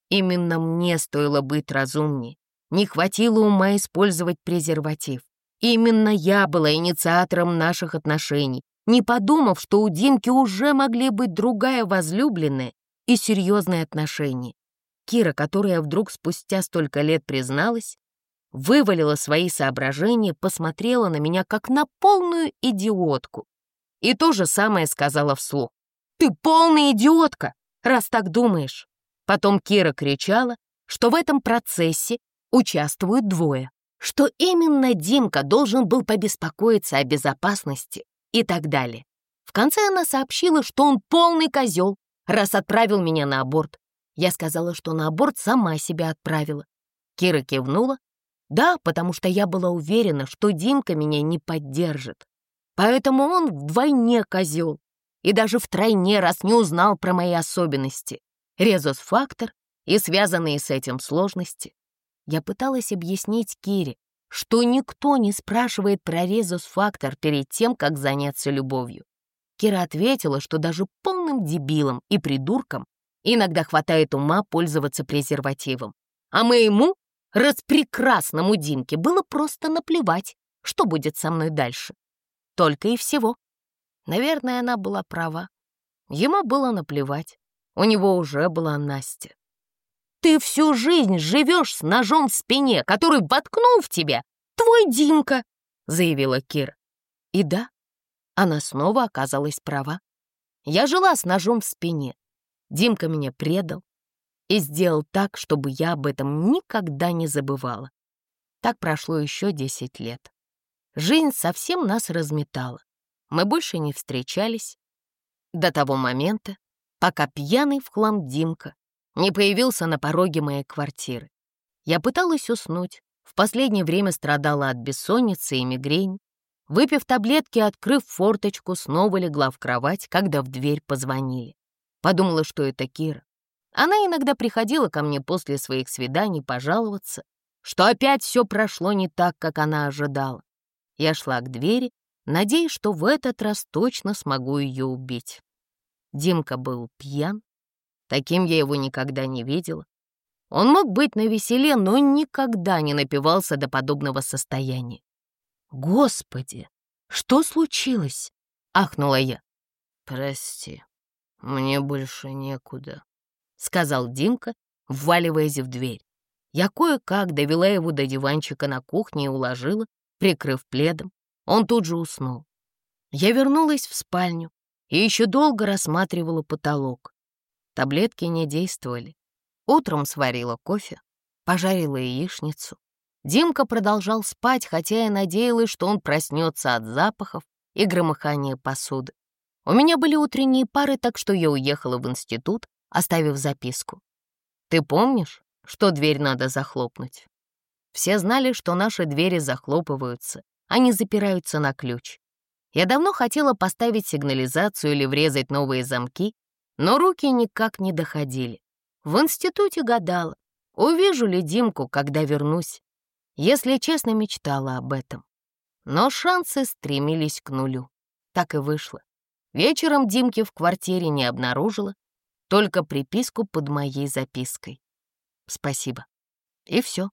[SPEAKER 1] Именно мне стоило быть разумнее. Не хватило ума использовать презерватив. Именно я была инициатором наших отношений, не подумав, что у Димки уже могли быть другая возлюбленная и серьезные отношения. Кира, которая вдруг спустя столько лет призналась, вывалила свои соображения, посмотрела на меня как на полную идиотку. И то же самое сказала вслух. «Ты полная идиотка, раз так думаешь». Потом Кира кричала, что в этом процессе участвуют двое, что именно Димка должен был побеспокоиться о безопасности и так далее. В конце она сообщила, что он полный козел, раз отправил меня на аборт. Я сказала, что на аборт сама себя отправила. Кира кивнула. Да, потому что я была уверена, что Димка меня не поддержит. Поэтому он вдвойне козел. И даже втройне, раз не узнал про мои особенности. Резус-фактор и связанные с этим сложности. Я пыталась объяснить Кире, что никто не спрашивает про резус-фактор перед тем, как заняться любовью. Кира ответила, что даже полным дебилам и придуркам иногда хватает ума пользоваться презервативом. А моему распрекрасному Димке было просто наплевать, что будет со мной дальше. Только и всего. Наверное, она была права. Ему было наплевать. У него уже была Настя. «Ты всю жизнь живешь с ножом в спине, который воткнул в тебя твой Димка», — заявила Кира. И да, она снова оказалась права. Я жила с ножом в спине. Димка меня предал и сделал так, чтобы я об этом никогда не забывала. Так прошло еще десять лет. Жизнь совсем нас разметала. Мы больше не встречались до того момента, пока пьяный в хлам Димка не появился на пороге моей квартиры. Я пыталась уснуть, в последнее время страдала от бессонницы и мигрени. Выпив таблетки и открыв форточку, снова легла в кровать, когда в дверь позвонили. Подумала, что это Кира. Она иногда приходила ко мне после своих свиданий пожаловаться, что опять все прошло не так, как она ожидала. Я шла к двери, надеясь, что в этот раз точно смогу ее убить. Димка был пьян. Таким я его никогда не видела. Он мог быть навеселе, но никогда не напивался до подобного состояния. «Господи, что случилось?» — ахнула я. «Прости, мне больше некуда», — сказал Димка, вваливаясь в дверь. Я кое-как довела его до диванчика на кухне и уложила, прикрыв пледом. Он тут же уснул. Я вернулась в спальню и еще долго рассматривала потолок. Таблетки не действовали. Утром сварила кофе, пожарила яичницу. Димка продолжал спать, хотя я надеялась, что он проснется от запахов и громыхания посуды. У меня были утренние пары, так что я уехала в институт, оставив записку. «Ты помнишь, что дверь надо захлопнуть?» Все знали, что наши двери захлопываются, они запираются на ключ. Я давно хотела поставить сигнализацию или врезать новые замки, но руки никак не доходили. В институте гадала, увижу ли Димку, когда вернусь. Если честно, мечтала об этом. Но шансы стремились к нулю. Так и вышло. Вечером Димки в квартире не обнаружила, только приписку под моей запиской. «Спасибо». И все.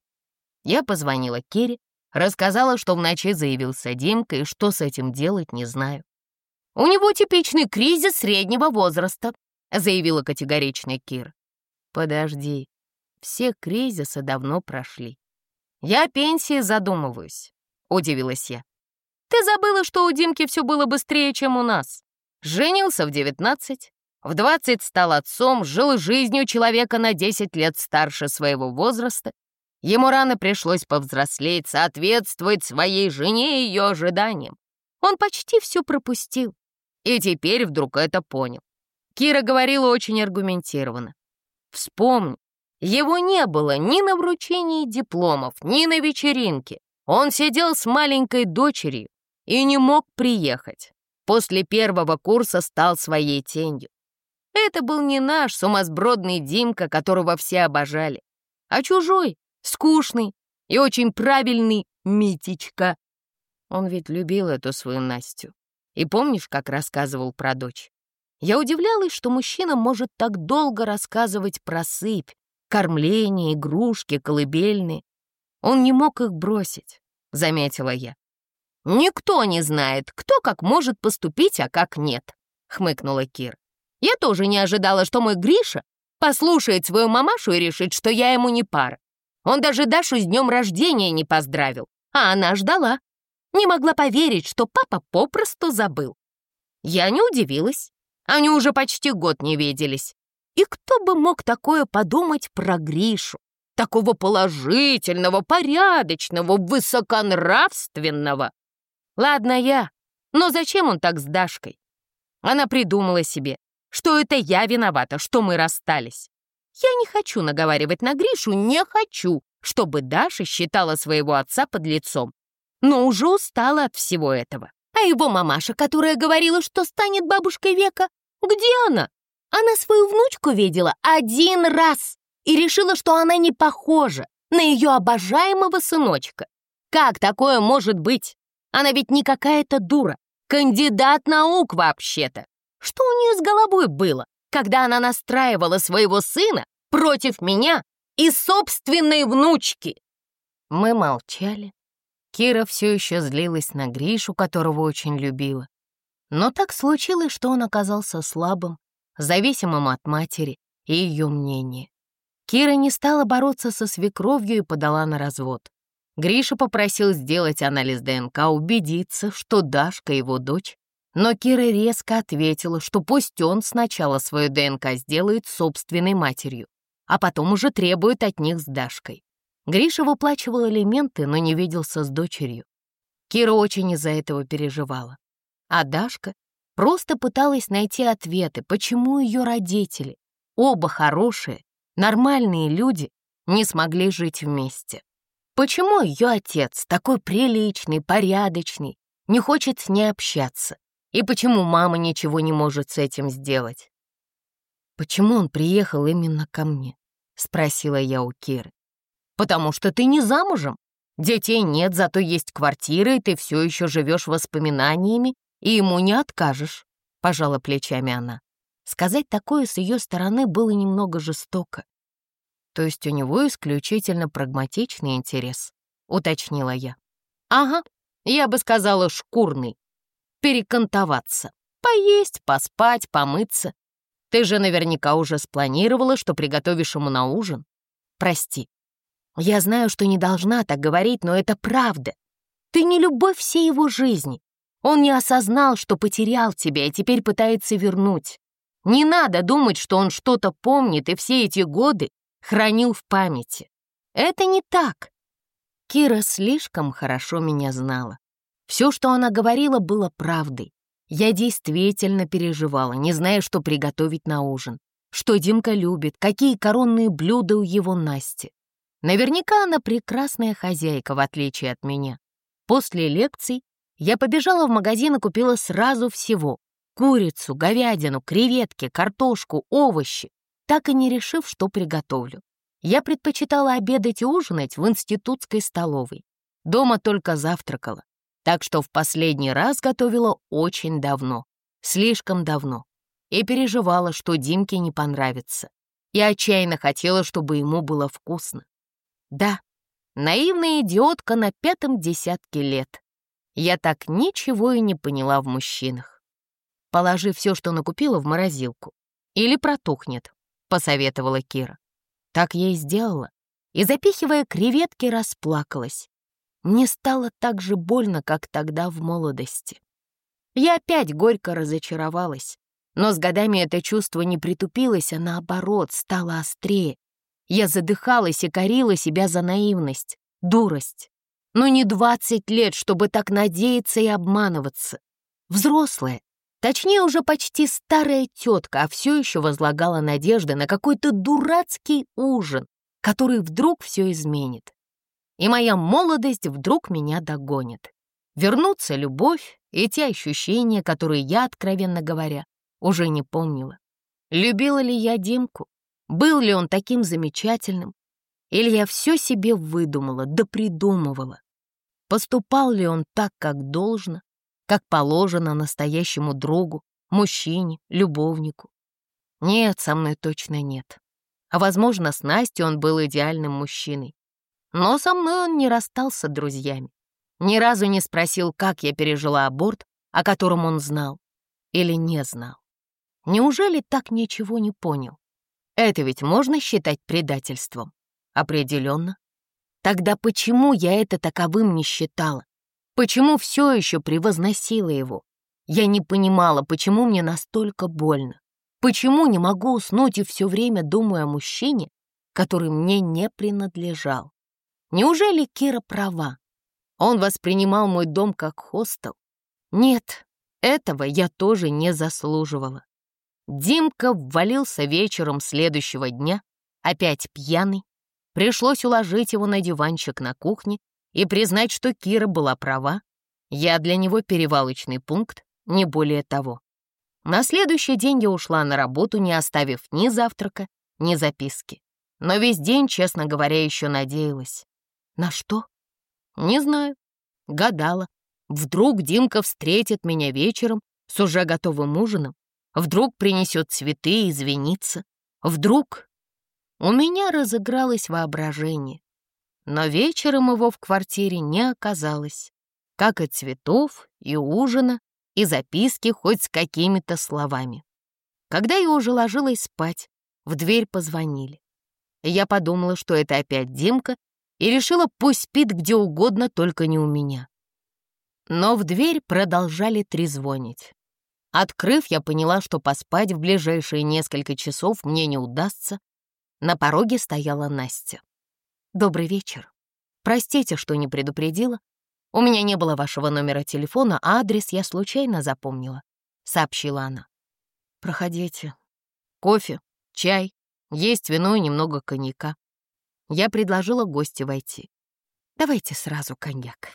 [SPEAKER 1] Я позвонила Кире, рассказала, что в ночи заявился Димка и что с этим делать, не знаю. «У него типичный кризис среднего возраста», — заявила категоричная Кира. «Подожди, все кризисы давно прошли. Я о пенсии задумываюсь», — удивилась я. «Ты забыла, что у Димки все было быстрее, чем у нас. Женился в девятнадцать, в двадцать стал отцом, жил жизнью человека на десять лет старше своего возраста. Ему рано пришлось повзрослеть, соответствовать своей жене и ее ожиданиям. Он почти все пропустил, и теперь вдруг это понял. Кира говорила очень аргументированно. Вспомни, его не было ни на вручении дипломов, ни на вечеринке. Он сидел с маленькой дочерью и не мог приехать. После первого курса стал своей тенью. Это был не наш сумасбродный Димка, которого все обожали, а чужой, скучный и очень правильный Митечка. Он ведь любил эту свою Настю. И помнишь, как рассказывал про дочь? Я удивлялась, что мужчина может так долго рассказывать про сыпь, Кормление, игрушки, колыбельные. Он не мог их бросить, заметила я. «Никто не знает, кто как может поступить, а как нет», — хмыкнула Кира. «Я тоже не ожидала, что мой Гриша послушает свою мамашу и решит, что я ему не пара. Он даже Дашу с днем рождения не поздравил, а она ждала. Не могла поверить, что папа попросту забыл. Я не удивилась. Они уже почти год не виделись. И кто бы мог такое подумать про Гришу? Такого положительного, порядочного, высоконравственного. Ладно я, но зачем он так с Дашкой? Она придумала себе, что это я виновата, что мы расстались. Я не хочу наговаривать на Гришу, не хочу, чтобы Даша считала своего отца подлецом. Но уже устала от всего этого. А его мамаша, которая говорила, что станет бабушкой века, где она? Она свою внучку видела один раз и решила, что она не похожа на ее обожаемого сыночка. Как такое может быть? Она ведь не какая-то дура, кандидат наук вообще-то. Что у нее с головой было, когда она настраивала своего сына против меня и собственной внучки? Мы молчали. Кира все еще злилась на Гришу, которого очень любила. Но так случилось, что он оказался слабым, зависимым от матери и ее мнения. Кира не стала бороться со свекровью и подала на развод. Гриша попросил сделать анализ ДНК, убедиться, что Дашка его дочь, но Кира резко ответила, что пусть он сначала свою ДНК сделает с собственной матерью, а потом уже требует от них с Дашкой. Гриша выплачивал алименты, но не виделся с дочерью. Кира очень из-за этого переживала. А Дашка просто пыталась найти ответы, почему ее родители, оба хорошие, нормальные люди, не смогли жить вместе. Почему ее отец, такой приличный, порядочный, не хочет с ней общаться? И почему мама ничего не может с этим сделать? «Почему он приехал именно ко мне?» — спросила я у Киры. «Потому что ты не замужем. Детей нет, зато есть квартира, и ты все еще живешь воспоминаниями, и ему не откажешь», — пожала плечами она. Сказать такое с ее стороны было немного жестоко. «То есть у него исключительно прагматичный интерес», — уточнила я. «Ага, я бы сказала шкурный. Перекантоваться. Поесть, поспать, помыться. Ты же наверняка уже спланировала, что приготовишь ему на ужин. Прости. Я знаю, что не должна так говорить, но это правда. Ты не любовь всей его жизни. Он не осознал, что потерял тебя и теперь пытается вернуть. Не надо думать, что он что-то помнит и все эти годы хранил в памяти. Это не так. Кира слишком хорошо меня знала. Все, что она говорила, было правдой. Я действительно переживала, не зная, что приготовить на ужин, что Димка любит, какие коронные блюда у его Насти. Наверняка она прекрасная хозяйка, в отличие от меня. После лекций я побежала в магазин и купила сразу всего. Курицу, говядину, креветки, картошку, овощи, так и не решив, что приготовлю. Я предпочитала обедать и ужинать в институтской столовой. Дома только завтракала. Так что в последний раз готовила очень давно, слишком давно, и переживала, что Димке не понравится. Я отчаянно хотела, чтобы ему было вкусно. Да, наивная идиотка на пятом десятке лет. Я так ничего и не поняла в мужчинах. Положи все, что накупила, в морозилку. Или протухнет, посоветовала Кира. Так я и сделала, и, запихивая креветки, расплакалась. Мне стало так же больно, как тогда в молодости. Я опять горько разочаровалась, но с годами это чувство не притупилось, а наоборот, стало острее. Я задыхалась и корила себя за наивность, дурость. Но не двадцать лет, чтобы так надеяться и обманываться. Взрослая, точнее уже почти старая тетка, а все еще возлагала надежды на какой-то дурацкий ужин, который вдруг все изменит. И моя молодость вдруг меня догонит. Вернутся любовь и те ощущения, которые я, откровенно говоря, уже не помнила. Любила ли я Димку? Был ли он таким замечательным? Или я все себе выдумала, да придумывала? Поступал ли он так, как должно, как положено настоящему другу, мужчине, любовнику? Нет, со мной точно нет. А возможно, с Настей он был идеальным мужчиной. Но со мной он не расстался друзьями. Ни разу не спросил, как я пережила аборт, о котором он знал или не знал. Неужели так ничего не понял? Это ведь можно считать предательством? Определенно. Тогда почему я это таковым не считала? Почему все еще превозносила его? Я не понимала, почему мне настолько больно. Почему не могу уснуть и все время думаю о мужчине, который мне не принадлежал? Неужели Кира права? Он воспринимал мой дом как хостел? Нет, этого я тоже не заслуживала. Димка ввалился вечером следующего дня, опять пьяный. Пришлось уложить его на диванчик на кухне и признать, что Кира была права. Я для него перевалочный пункт, не более того. На следующий день я ушла на работу, не оставив ни завтрака, ни записки. Но весь день, честно говоря, еще надеялась. На что? Не знаю. Гадала. Вдруг Димка встретит меня вечером с уже готовым ужином. Вдруг принесет цветы и извинится. Вдруг... У меня разыгралось воображение. Но вечером его в квартире не оказалось. Как и цветов, и ужина, и записки хоть с какими-то словами. Когда я уже ложилась спать, в дверь позвонили. Я подумала, что это опять Димка, и решила, пусть спит где угодно, только не у меня. Но в дверь продолжали трезвонить. Открыв, я поняла, что поспать в ближайшие несколько часов мне не удастся. На пороге стояла Настя. «Добрый вечер. Простите, что не предупредила. У меня не было вашего номера телефона, а адрес я случайно запомнила», — сообщила она. «Проходите. Кофе, чай, есть вино и немного коньяка». Я предложила гостю войти. «Давайте сразу коньяк».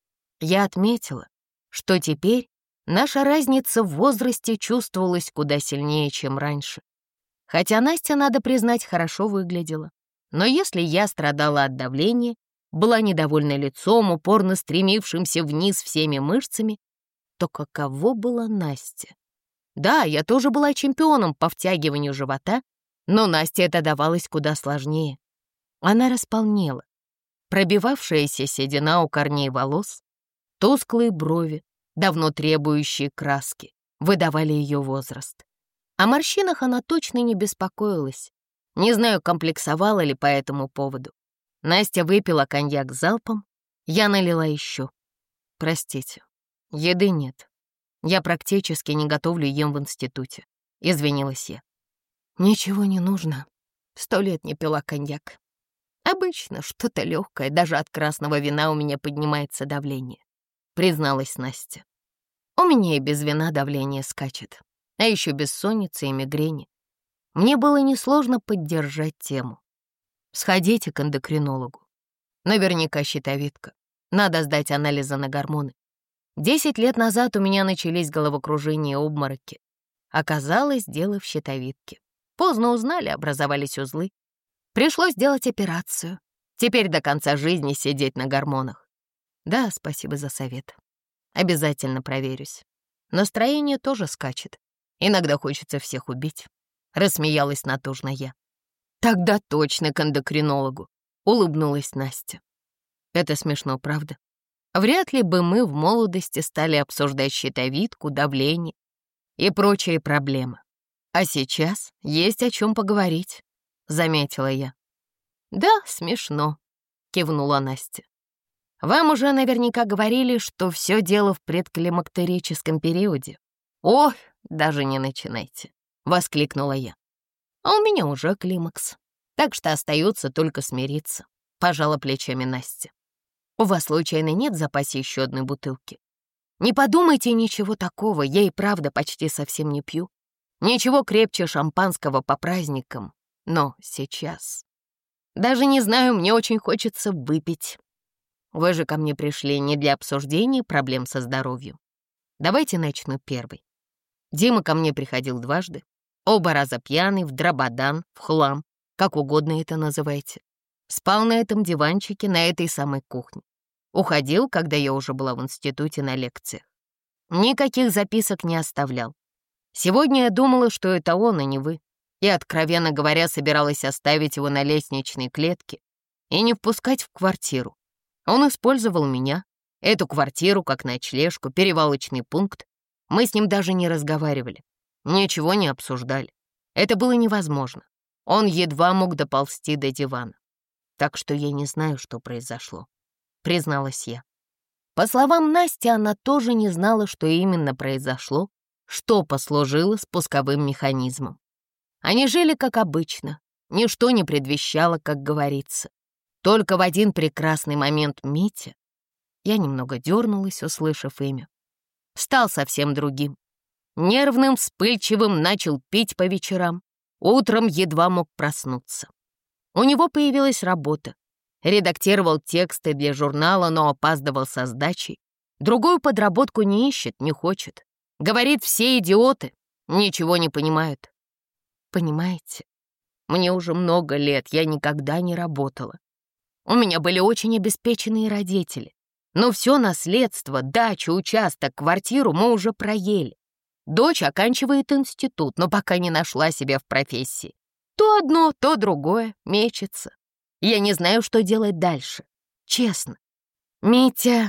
[SPEAKER 1] Я отметила, что теперь наша разница в возрасте чувствовалась куда сильнее, чем раньше. Хотя Настя, надо признать, хорошо выглядела. Но если я страдала от давления, была недовольна лицом, упорно стремившимся вниз всеми мышцами, то каково была Настя? Да, я тоже была чемпионом по втягиванию живота, но Насте это давалось куда сложнее. Она располнела. Пробивавшаяся седина у корней волос, тусклые брови, давно требующие краски, выдавали ее возраст. О морщинах она точно не беспокоилась. Не знаю, комплексовала ли по этому поводу. Настя выпила коньяк залпом, я налила еще. «Простите, еды нет. Я практически не готовлю, ем в институте», — извинилась я. «Ничего не нужно. Сто лет не пила коньяк. Обычно что-то легкое, даже от красного вина у меня поднимается давление», — призналась Настя. «У меня и без вина давление скачет, а еще бессонница и мигрени. Мне было несложно поддержать тему. Сходите к эндокринологу. Наверняка щитовидка. Надо сдать анализы на гормоны. Десять лет назад у меня начались головокружения и обмороки. Оказалось, дело в щитовидке. Поздно узнали, образовались узлы. Пришлось делать операцию. Теперь до конца жизни сидеть на гормонах. Да, спасибо за совет. Обязательно проверюсь. Настроение тоже скачет. Иногда хочется всех убить. Рассмеялась натужно я. Тогда точно к эндокринологу, улыбнулась Настя. Это смешно, правда? Вряд ли бы мы в молодости стали обсуждать щитовидку, давление и прочие проблемы. А сейчас есть о чем поговорить, заметила я. Да, смешно, кивнула Настя. Вам уже наверняка говорили, что все дело в предклимактерическом периоде. Ох, даже не начинайте, воскликнула я. А у меня уже климакс, так что остается только смириться, пожала плечами Настя. У вас, случайно, нет в запасе еще одной бутылки? Не подумайте ничего такого, я и правда почти совсем не пью. Ничего крепче шампанского по праздникам, но сейчас... Даже не знаю, мне очень хочется выпить. Вы же ко мне пришли не для обсуждения проблем со здоровьем. Давайте начну первый. Дима ко мне приходил дважды. Оба раза пьяный, в дрободан, в хлам, как угодно это называйте. Спал на этом диванчике, на этой самой кухне. Уходил, когда я уже была в институте на лекциях. Никаких записок не оставлял. Сегодня я думала, что это он, а не вы. и, откровенно говоря, собиралась оставить его на лестничной клетке и не впускать в квартиру. Он использовал меня, эту квартиру, как ночлежку, перевалочный пункт. Мы с ним даже не разговаривали, ничего не обсуждали. Это было невозможно. Он едва мог доползти до дивана. Так что я не знаю, что произошло, призналась я. По словам Насти, она тоже не знала, что именно произошло, что послужило спусковым механизмом. Они жили как обычно, ничто не предвещало, как говорится. Только в один прекрасный момент Митя, я немного дернулась, услышав имя, стал совсем другим. Нервным, вспыльчивым, начал пить по вечерам, утром едва мог проснуться. У него появилась работа. Редактировал тексты для журнала, но опаздывал со сдачей. Другую подработку не ищет, не хочет. Говорит, все идиоты, ничего не понимают. Понимаете, мне уже много лет, я никогда не работала. У меня были очень обеспеченные родители. Но все наследство, дачу, участок, квартиру мы уже проели. Дочь оканчивает институт, но пока не нашла себя в профессии. То одно, то другое, мечется. Я не знаю, что делать дальше. Честно. Митя,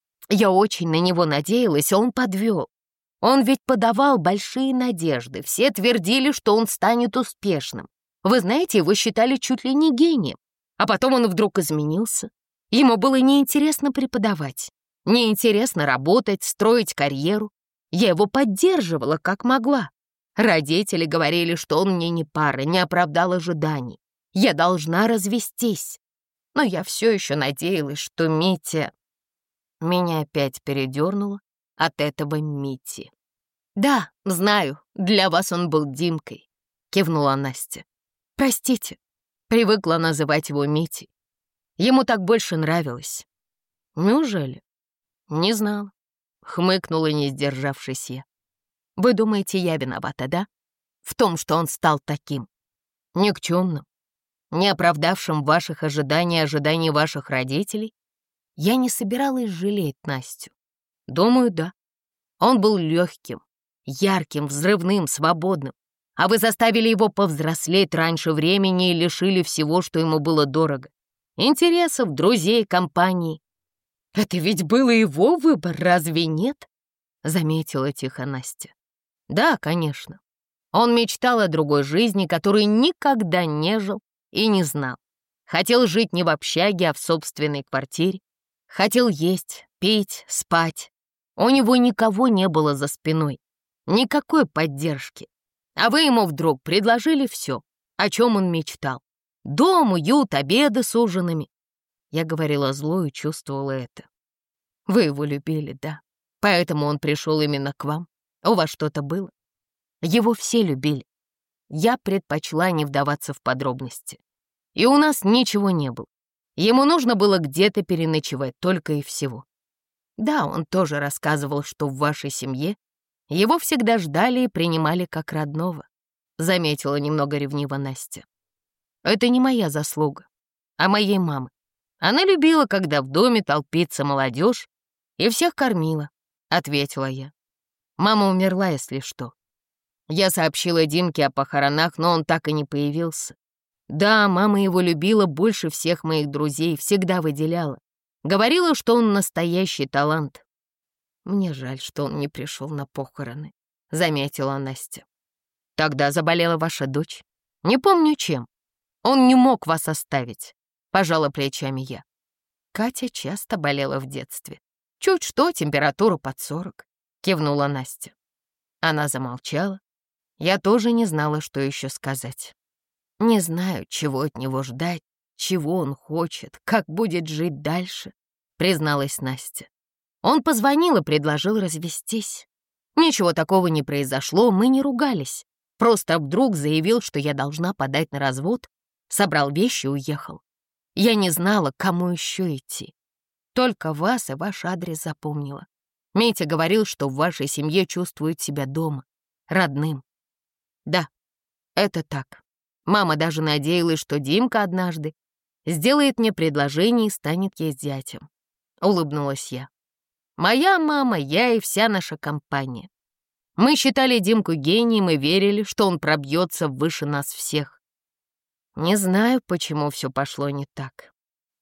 [SPEAKER 1] я очень на него надеялась, а он подвел. Он ведь подавал большие надежды. Все твердили, что он станет успешным. Вы знаете, его считали чуть ли не гением. А потом он вдруг изменился. Ему было неинтересно преподавать, неинтересно работать, строить карьеру. Я его поддерживала, как могла. Родители говорили, что он мне не пара, не оправдал ожиданий. Я должна развестись. Но я все еще надеялась, что Митя... Меня опять передернуло от этого Мити. «Да, знаю, для вас он был Димкой», — кивнула Настя. «Простите, привыкла называть его Митей. Ему так больше нравилось». «Неужели?» «Не знала», — хмыкнула, не сдержавшись я. «Вы думаете, я виновата, да? В том, что он стал таким? Никчемным, не оправдавшим ваших ожиданий и ожиданий ваших родителей?» Я не собиралась жалеть Настю. Думаю, да. Он был легким, ярким, взрывным, свободным. А вы заставили его повзрослеть раньше времени и лишили всего, что ему было дорого. Интересов, друзей, компаний. Это ведь был его выбор, разве нет? Заметила тихо Настя. Да, конечно. Он мечтал о другой жизни, которую никогда не жил и не знал. Хотел жить не в общаге, а в собственной квартире. Хотел есть, пить, спать. У него никого не было за спиной, никакой поддержки. А вы ему вдруг предложили все, о чем он мечтал. Дом, уют, обеды с ужинами. Я говорила зло и чувствовала это. Вы его любили, да, поэтому он пришел именно к вам. У вас что-то было? Его все любили. Я предпочла не вдаваться в подробности. И у нас ничего не было. Ему нужно было где-то переночевать, только и всего. Да, он тоже рассказывал, что в вашей семье его всегда ждали и принимали как родного, заметила немного ревниво Настя. Это не моя заслуга, а моей мамы. Она любила, когда в доме толпится молодежь, и всех кормила, ответила я. Мама умерла, если что. Я сообщила Димке о похоронах, но он так и не появился. Да, мама его любила больше всех моих друзей, всегда выделяла. Говорила, что он настоящий талант. Мне жаль, что он не пришел на похороны, заметила Настя. Тогда заболела ваша дочь. Не помню чем. Он не мог вас оставить, пожала плечами я. Катя часто болела в детстве. Чуть что, температура под сорок, кивнула Настя. Она замолчала. Я тоже не знала, что еще сказать. Не знаю, чего от него ждать, чего он хочет, как будет жить дальше, призналась Настя. Он позвонил и предложил развестись. Ничего такого не произошло, мы не ругались. Просто вдруг заявил, что я должна подать на развод, собрал вещи и уехал. Я не знала, к кому еще идти. Только вас и ваш адрес запомнила. Митя говорил, что в вашей семье чувствует себя дома, родным. Да, это так. Мама даже надеялась, что Димка однажды сделает мне предложение и станет ей зятем. Улыбнулась я. Моя мама, я и вся наша компания. Мы считали Димку гением и верили, что он пробьется выше нас всех. Не знаю, почему все пошло не так.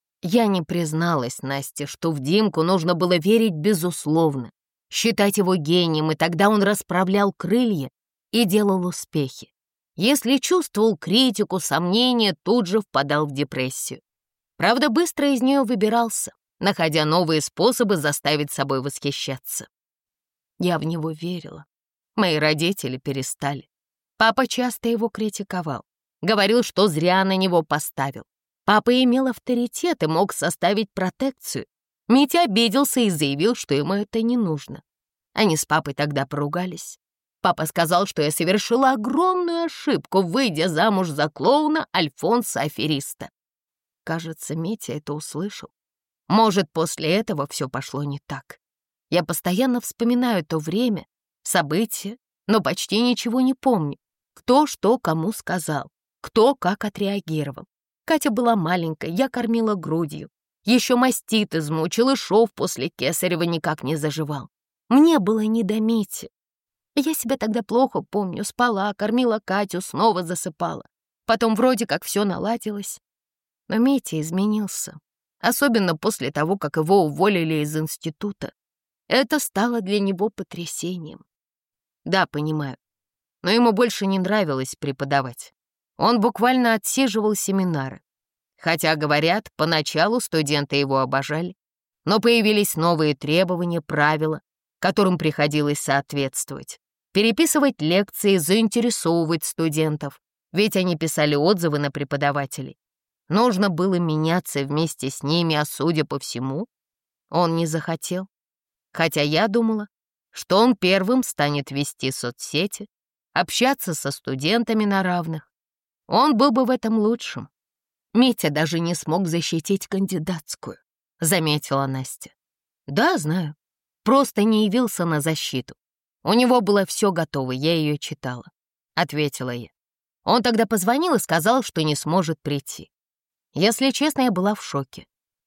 [SPEAKER 1] Я не призналась Насте, что в Димку нужно было верить безусловно, считать его гением, и тогда он расправлял крылья и делал успехи. Если чувствовал критику, сомнения, тут же впадал в депрессию. Правда, быстро из нее выбирался, находя новые способы заставить собой восхищаться. Я в него верила. Мои родители перестали. Папа часто его критиковал, говорил, что зря на него поставил. Папа имел авторитет и мог составить протекцию. Митя обиделся и заявил, что ему это не нужно. Они с папой тогда поругались. Папа сказал, что я совершила огромную ошибку, выйдя замуж за клоуна Альфонса-афериста. Кажется, Митя это услышал. Может, после этого все пошло не так. Я постоянно вспоминаю то время, события, но почти ничего не помню. Кто что кому сказал, кто как отреагировал. Катя была маленькой, я кормила грудью. Еще мастит измучил, и шов после кесарева никак не заживал. Мне было не до Мити. Я себя тогда плохо помню, спала, кормила Катю, снова засыпала. Потом вроде как все наладилось. Но Митя изменился, особенно после того, как его уволили из института. Это стало для него потрясением. Да, понимаю, но ему больше не нравилось преподавать. Он буквально отсиживал семинары. Хотя, говорят, поначалу студенты его обожали, но появились новые требования, правила, которым приходилось соответствовать. Переписывать лекции, заинтересовывать студентов, ведь они писали отзывы на преподавателей. Нужно было меняться вместе с ними, а судя по всему, он не захотел. Хотя я думала, что он первым станет вести соцсети, общаться со студентами на равных. Он был бы в этом лучшим. Митя даже не смог защитить кандидатскую, заметила Настя. Да, знаю. Просто не явился на защиту. У него было все готово, я ее читала, ответила я. Он тогда позвонил и сказал, что не сможет прийти. Если честно, я была в шоке.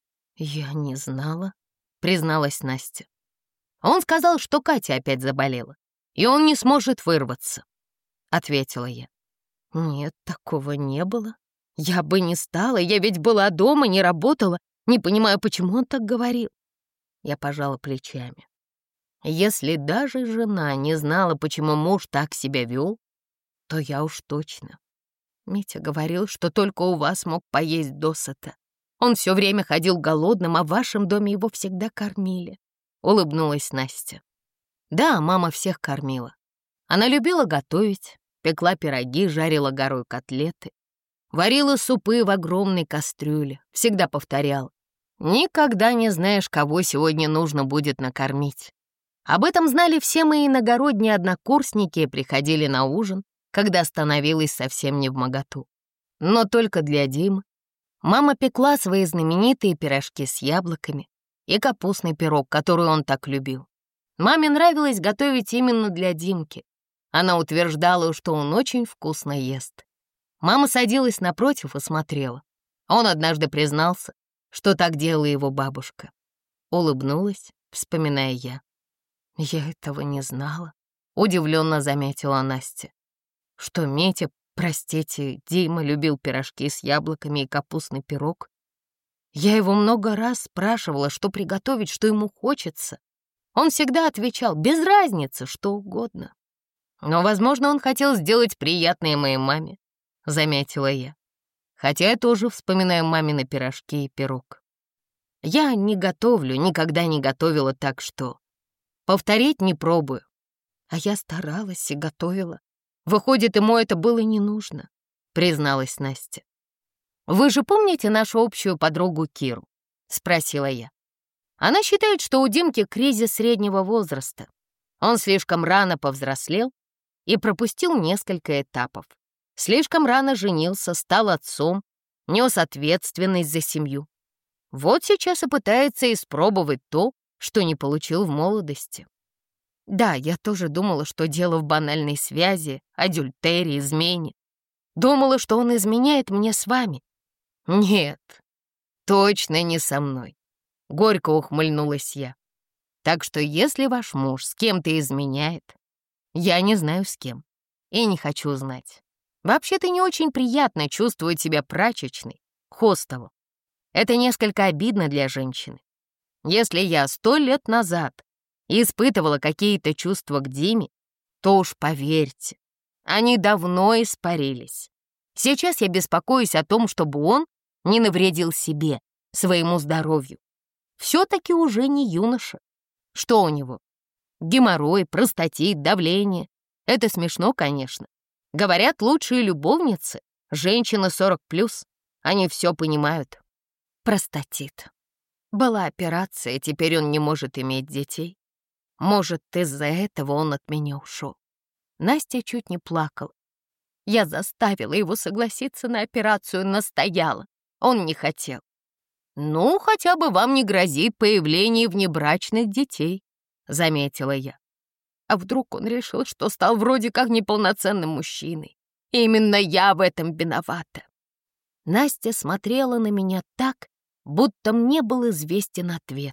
[SPEAKER 1] Я не знала, призналась Настя. Он сказал, что Катя опять заболела, и он не сможет вырваться, ответила я. Нет, такого не было. Я бы не стала, я ведь была дома, не работала. Не понимаю, почему он так говорил. Я пожала плечами. Если даже жена не знала, почему муж так себя вел, то я уж точно. Митя говорил, что только у вас мог поесть досыта. Он все время ходил голодным, а в вашем доме его всегда кормили. Улыбнулась Настя. Да, мама всех кормила. Она любила готовить, пекла пироги, жарила горой котлеты, варила супы в огромной кастрюле, всегда повторяла. Никогда не знаешь, кого сегодня нужно будет накормить. Об этом знали все мои иногородние однокурсники и приходили на ужин, когда становилось совсем невмоготу. Но только для Димы. Мама пекла свои знаменитые пирожки с яблоками и капустный пирог, который он так любил. Маме нравилось готовить именно для Димки. Она утверждала, что он очень вкусно ест. Мама садилась напротив и смотрела. Он однажды признался, что так делала его бабушка. Улыбнулась, вспоминая я. Я этого не знала, удивленно заметила Настя. Что Митя, простите, Дима любил пирожки с яблоками и капустный пирог. Я его много раз спрашивала, что приготовить, что ему хочется. Он всегда отвечал, без разницы, что угодно. Но, возможно, он хотел сделать приятное моей маме, заметила я. Хотя я тоже вспоминаю мамины пирожки и пирог. Я не готовлю, никогда не готовила, так что повторить не пробую. А я старалась и готовила. Выходит, ему это было не нужно, призналась Настя. Вы же помните нашу общую подругу Киру? Спросила я. Она считает, что у Димки кризис среднего возраста. Он слишком рано повзрослел и пропустил несколько этапов. Слишком рано женился, стал отцом, нес ответственность за семью. Вот сейчас и пытается испробовать то, что не получил в молодости. Да, я тоже думала, что дело в банальной связи, адюльтере, измене. Думала, что он изменяет мне с вами. Нет, точно не со мной. Горько ухмыльнулась я. Так что если ваш муж с кем-то изменяет, Я не знаю с кем. И не хочу знать. Вообще-то не очень приятно чувствовать себя прачечной, хостелом. Это несколько обидно для женщины. Если я сто лет назад испытывала какие-то чувства к Диме, то уж поверьте, они давно испарились. Сейчас я беспокоюсь о том, чтобы он не навредил себе, своему здоровью. Все-таки уже не юноша. Что у него? Геморрой, простатит, давление. Это смешно, конечно. Говорят, лучшие любовницы, женщины сорок плюс, они все понимают. Простатит. Была операция, теперь он не может иметь детей. Может, из-за этого он от меня ушел. Настя чуть не плакала. Я заставила его согласиться на операцию, настояла. Он не хотел. «Ну, хотя бы вам не грозит появление внебрачных детей», — заметила я. А вдруг он решил, что стал вроде как неполноценным мужчиной? Именно я в этом виновата. Настя смотрела на меня так, будто мне был известен ответ.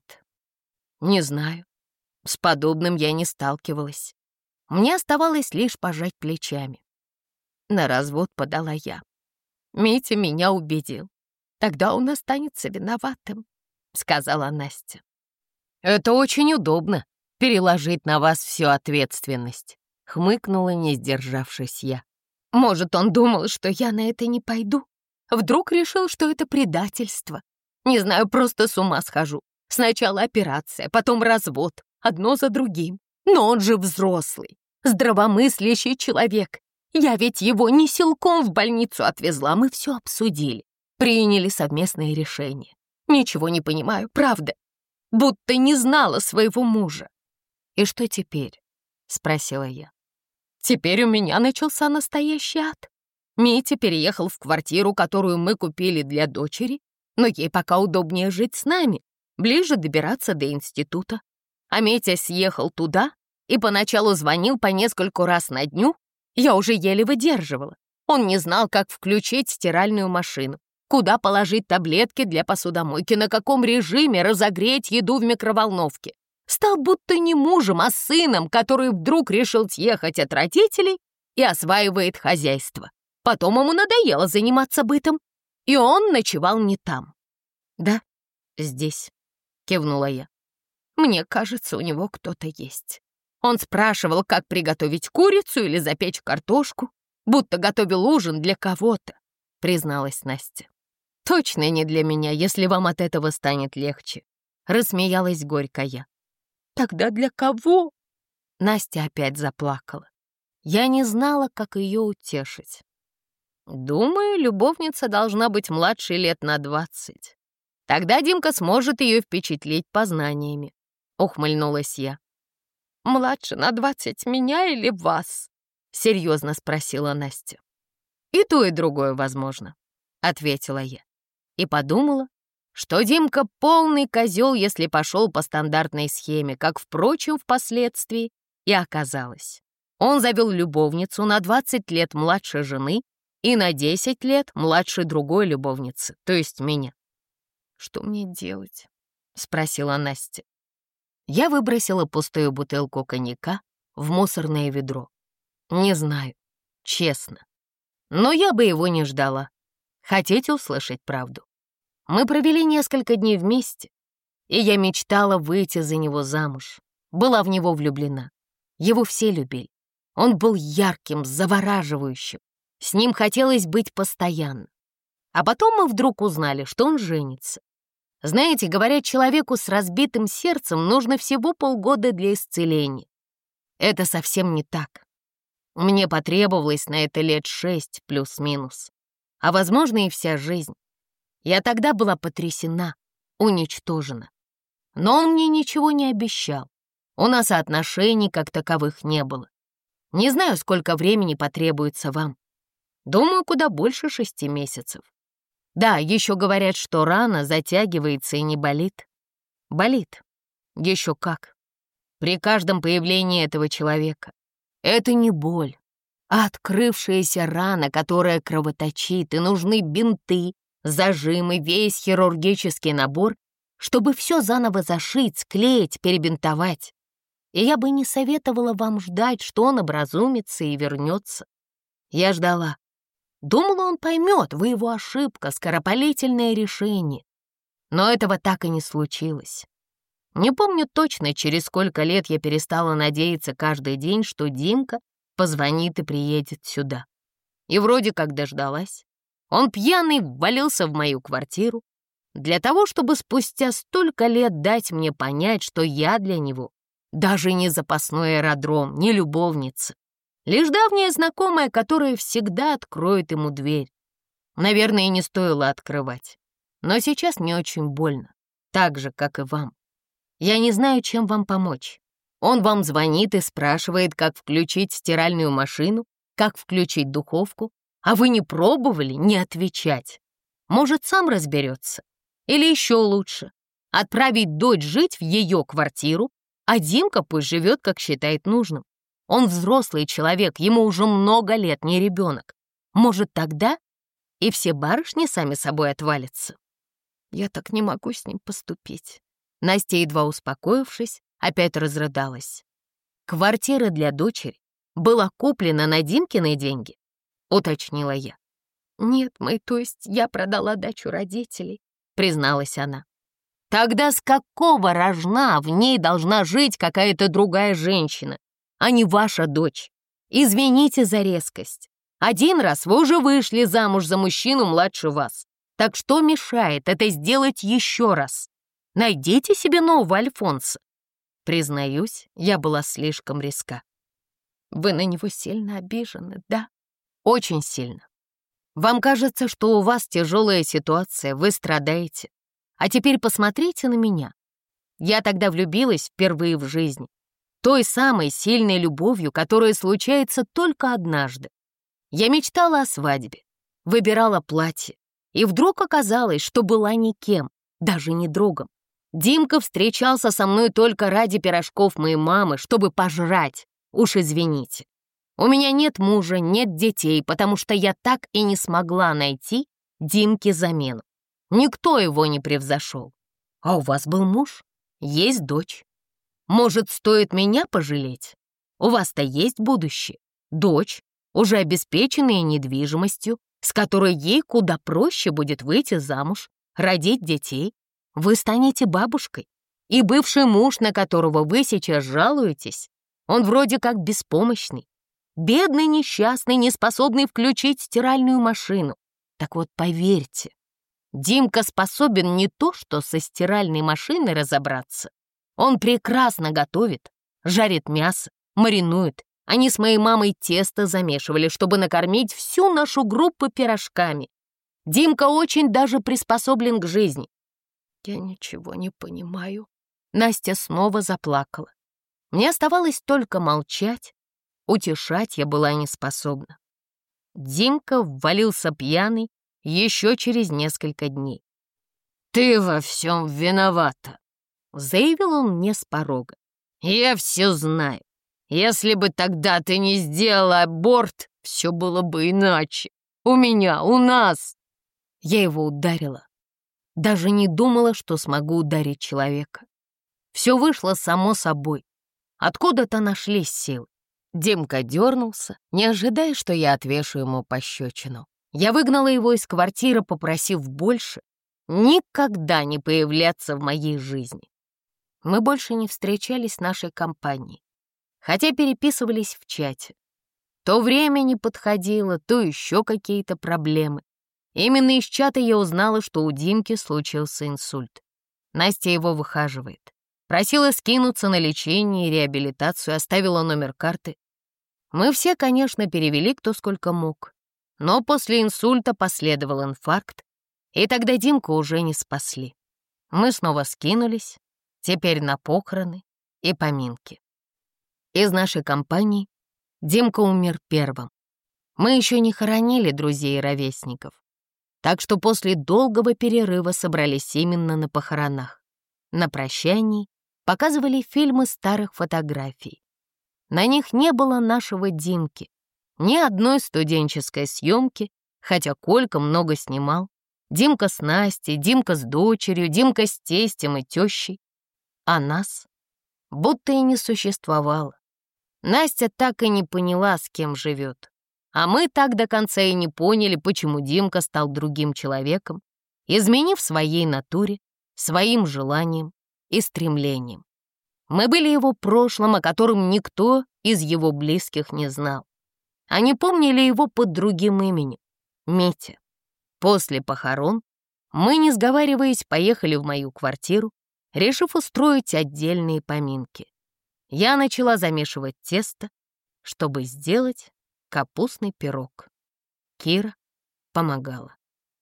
[SPEAKER 1] Не знаю, с подобным я не сталкивалась. Мне оставалось лишь пожать плечами. На развод подала я. Митя меня убедил. Тогда он останется виноватым, сказала Настя. Это очень удобно, переложить на вас всю ответственность, хмыкнула, не сдержавшись я. Может, он думал, что я на это не пойду? Вдруг решил, что это предательство? Не знаю, просто с ума схожу. Сначала операция, потом развод, одно за другим. Но он же взрослый, здравомыслящий человек. Я ведь его не силком в больницу отвезла, мы все обсудили. Приняли совместное решение. Ничего не понимаю, правда. Будто не знала своего мужа. «И что теперь?» — спросила я. «Теперь у меня начался настоящий ад. Митя переехал в квартиру, которую мы купили для дочери, но ей пока удобнее жить с нами, ближе добираться до института. А Митя съехал туда и поначалу звонил по нескольку раз на дню. Я уже еле выдерживала. Он не знал, как включить стиральную машину, куда положить таблетки для посудомойки, на каком режиме разогреть еду в микроволновке. Стал будто не мужем, а сыном, который вдруг решил съехать от родителей и осваивает хозяйство. Потом ему надоело заниматься бытом, и он ночевал не там. «Да, здесь», — кивнула я. «Мне кажется, у него кто-то есть. Он спрашивал, как приготовить курицу или запечь картошку, будто готовил ужин для кого-то», — призналась Настя. «Точно не для меня, если вам от этого станет легче», — рассмеялась горько я. «Тогда для кого?» Настя опять заплакала. Я не знала, как ее утешить. «Думаю, любовница должна быть младше лет на двадцать. Тогда Димка сможет ее впечатлить познаниями», — ухмыльнулась я. «Младше на двадцать меня или вас?» — серьезно спросила Настя. «И то, и другое возможно», — ответила я. И подумала, что Димка полный козел, если пошел по стандартной схеме, как, впрочем, впоследствии и оказалось. Он завел любовницу на двадцать лет младше жены и на десять лет младше другой любовницы, то есть меня. «Что мне делать?» — спросила Настя. Я выбросила пустую бутылку коньяка в мусорное ведро. Не знаю, честно. Но я бы его не ждала. Хотите услышать правду? Мы провели несколько дней вместе, и я мечтала выйти за него замуж. Была в него влюблена. Его все любили. Он был ярким, завораживающим. С ним хотелось быть постоянно. А потом мы вдруг узнали, что он женится. Знаете, говорят, человеку с разбитым сердцем нужно всего полгода для исцеления. Это совсем не так. Мне потребовалось на это лет шесть плюс-минус, а, возможно, и вся жизнь. Я тогда была потрясена, уничтожена. Но он мне ничего не обещал. У нас отношений как таковых не было. Не знаю, сколько времени потребуется вам. Думаю, куда больше шести месяцев. Да, еще говорят, что рана затягивается и не болит. Болит. Еще как. При каждом появлении этого человека. Это не боль, а открывшаяся рана, которая кровоточит, и нужны бинты, зажимы, весь хирургический набор, чтобы все заново зашить, склеить, перебинтовать. и я бы не советовала вам ждать, что он образумится и вернется. Я ждала. Думала, он поймет, вы его ошибка, скоропалительное решение. Но этого так и не случилось. Не помню точно, через сколько лет я перестала надеяться каждый день, что Димка позвонит и приедет сюда. И вроде как дождалась. Он пьяный ввалился в мою квартиру для того, чтобы спустя столько лет дать мне понять, что я для него даже не запасной аэродром, не любовница, лишь давняя знакомая, которая всегда откроет ему дверь. Наверное, и не стоило открывать. Но сейчас мне очень больно, так же, как и вам. Я не знаю, чем вам помочь. Он вам звонит и спрашивает, как включить стиральную машину, как включить духовку, а вы не пробовали не отвечать. Может, сам разберется. Или еще лучше, отправить дочь жить в ее квартиру, а Димка пусть живет, как считает нужным. Он взрослый человек, ему уже много лет, не ребенок. Может, тогда и все барышни сами собой отвалятся. Я так не могу с ним поступить. Настя, едва успокоившись, опять разрыдалась. Квартира для дочери была куплена на Димкины деньги, уточнила я. Нет, мы, то есть я продала дачу родителей, призналась она. Тогда с какого рожна в ней должна жить какая-то другая женщина, а не ваша дочь? Извините за резкость. Один раз вы уже вышли замуж за мужчину младше вас. Так что мешает это сделать еще раз? Найдите себе нового Альфонса. Признаюсь, я была слишком резка. Вы на него сильно обижены, да? Очень сильно. Вам кажется, что у вас тяжелая ситуация, вы страдаете. А теперь посмотрите на меня. Я тогда влюбилась впервые в жизни. Той самой сильной любовью, которая случается только однажды. Я мечтала о свадьбе, выбирала платье. И вдруг оказалось, что была никем, даже не другом. Димка встречался со мной только ради пирожков моей мамы, чтобы пожрать. Уж извините. У меня нет мужа, нет детей, потому что я так и не смогла найти Димке замену. Никто его не превзошел. А у вас был муж, есть дочь. Может, стоит меня пожалеть? У вас-то есть будущее. Дочь, уже обеспеченная недвижимостью, с которой ей куда проще будет выйти замуж, родить детей. Вы станете бабушкой. И бывший муж, на которого вы сейчас жалуетесь, он вроде как беспомощный. Бедный, несчастный, неспособный включить стиральную машину. Так вот, поверьте, Димка способен не то что со стиральной машиной разобраться. Он прекрасно готовит, жарит мясо, маринует. Они с моей мамой тесто замешивали, чтобы накормить всю нашу группу пирожками. Димка очень даже приспособлен к жизни. Я ничего не понимаю. Настя снова заплакала. Мне оставалось только молчать. Утешать я была не способна. Димка ввалился пьяный еще через несколько дней. «Ты во всем виновата», — заявил он мне с порога. «Я все знаю. Если бы тогда ты не сделала аборт, все было бы иначе. У меня, у нас». Я его ударила. Даже не думала, что смогу ударить человека. Все вышло само собой. Откуда-то нашлись силы. Димка дернулся, не ожидая, что я отвешу ему пощечину. Я выгнала его из квартиры, попросив больше никогда не появляться в моей жизни. Мы больше не встречались с нашей компанией, хотя переписывались в чате. То время не подходило, то еще какие-то проблемы. Именно из чата я узнала, что у Димки случился инсульт. Настя его выхаживает. Просила скинуться на лечение и реабилитацию, оставила номер карты. Мы все, конечно, перевели кто сколько мог. Но после инсульта последовал инфаркт, и тогда Димку уже не спасли. Мы снова скинулись, теперь на похороны и поминки. Из нашей компании Димка умер первым. Мы еще не хоронили друзей и ровесников, так что после долгого перерыва собрались именно на похоронах. На прощании показывали фильмы старых фотографий. На них не было нашего Димки, ни одной студенческой съемки, хотя Колька много снимал. Димка с Настей, Димка с дочерью, Димка с тестем и тещей. А нас будто и не существовало. Настя так и не поняла, с кем живет. А мы так до конца и не поняли, почему Димка стал другим человеком, изменив своей натуре, своим желаниям и стремлениям. Мы были его прошлым, о котором никто из его близких не знал. Они помнили его под другим именем — Митя. После похорон мы, не сговариваясь, поехали в мою квартиру, решив устроить отдельные поминки. Я начала замешивать тесто, чтобы сделать капустный пирог. Кира помогала.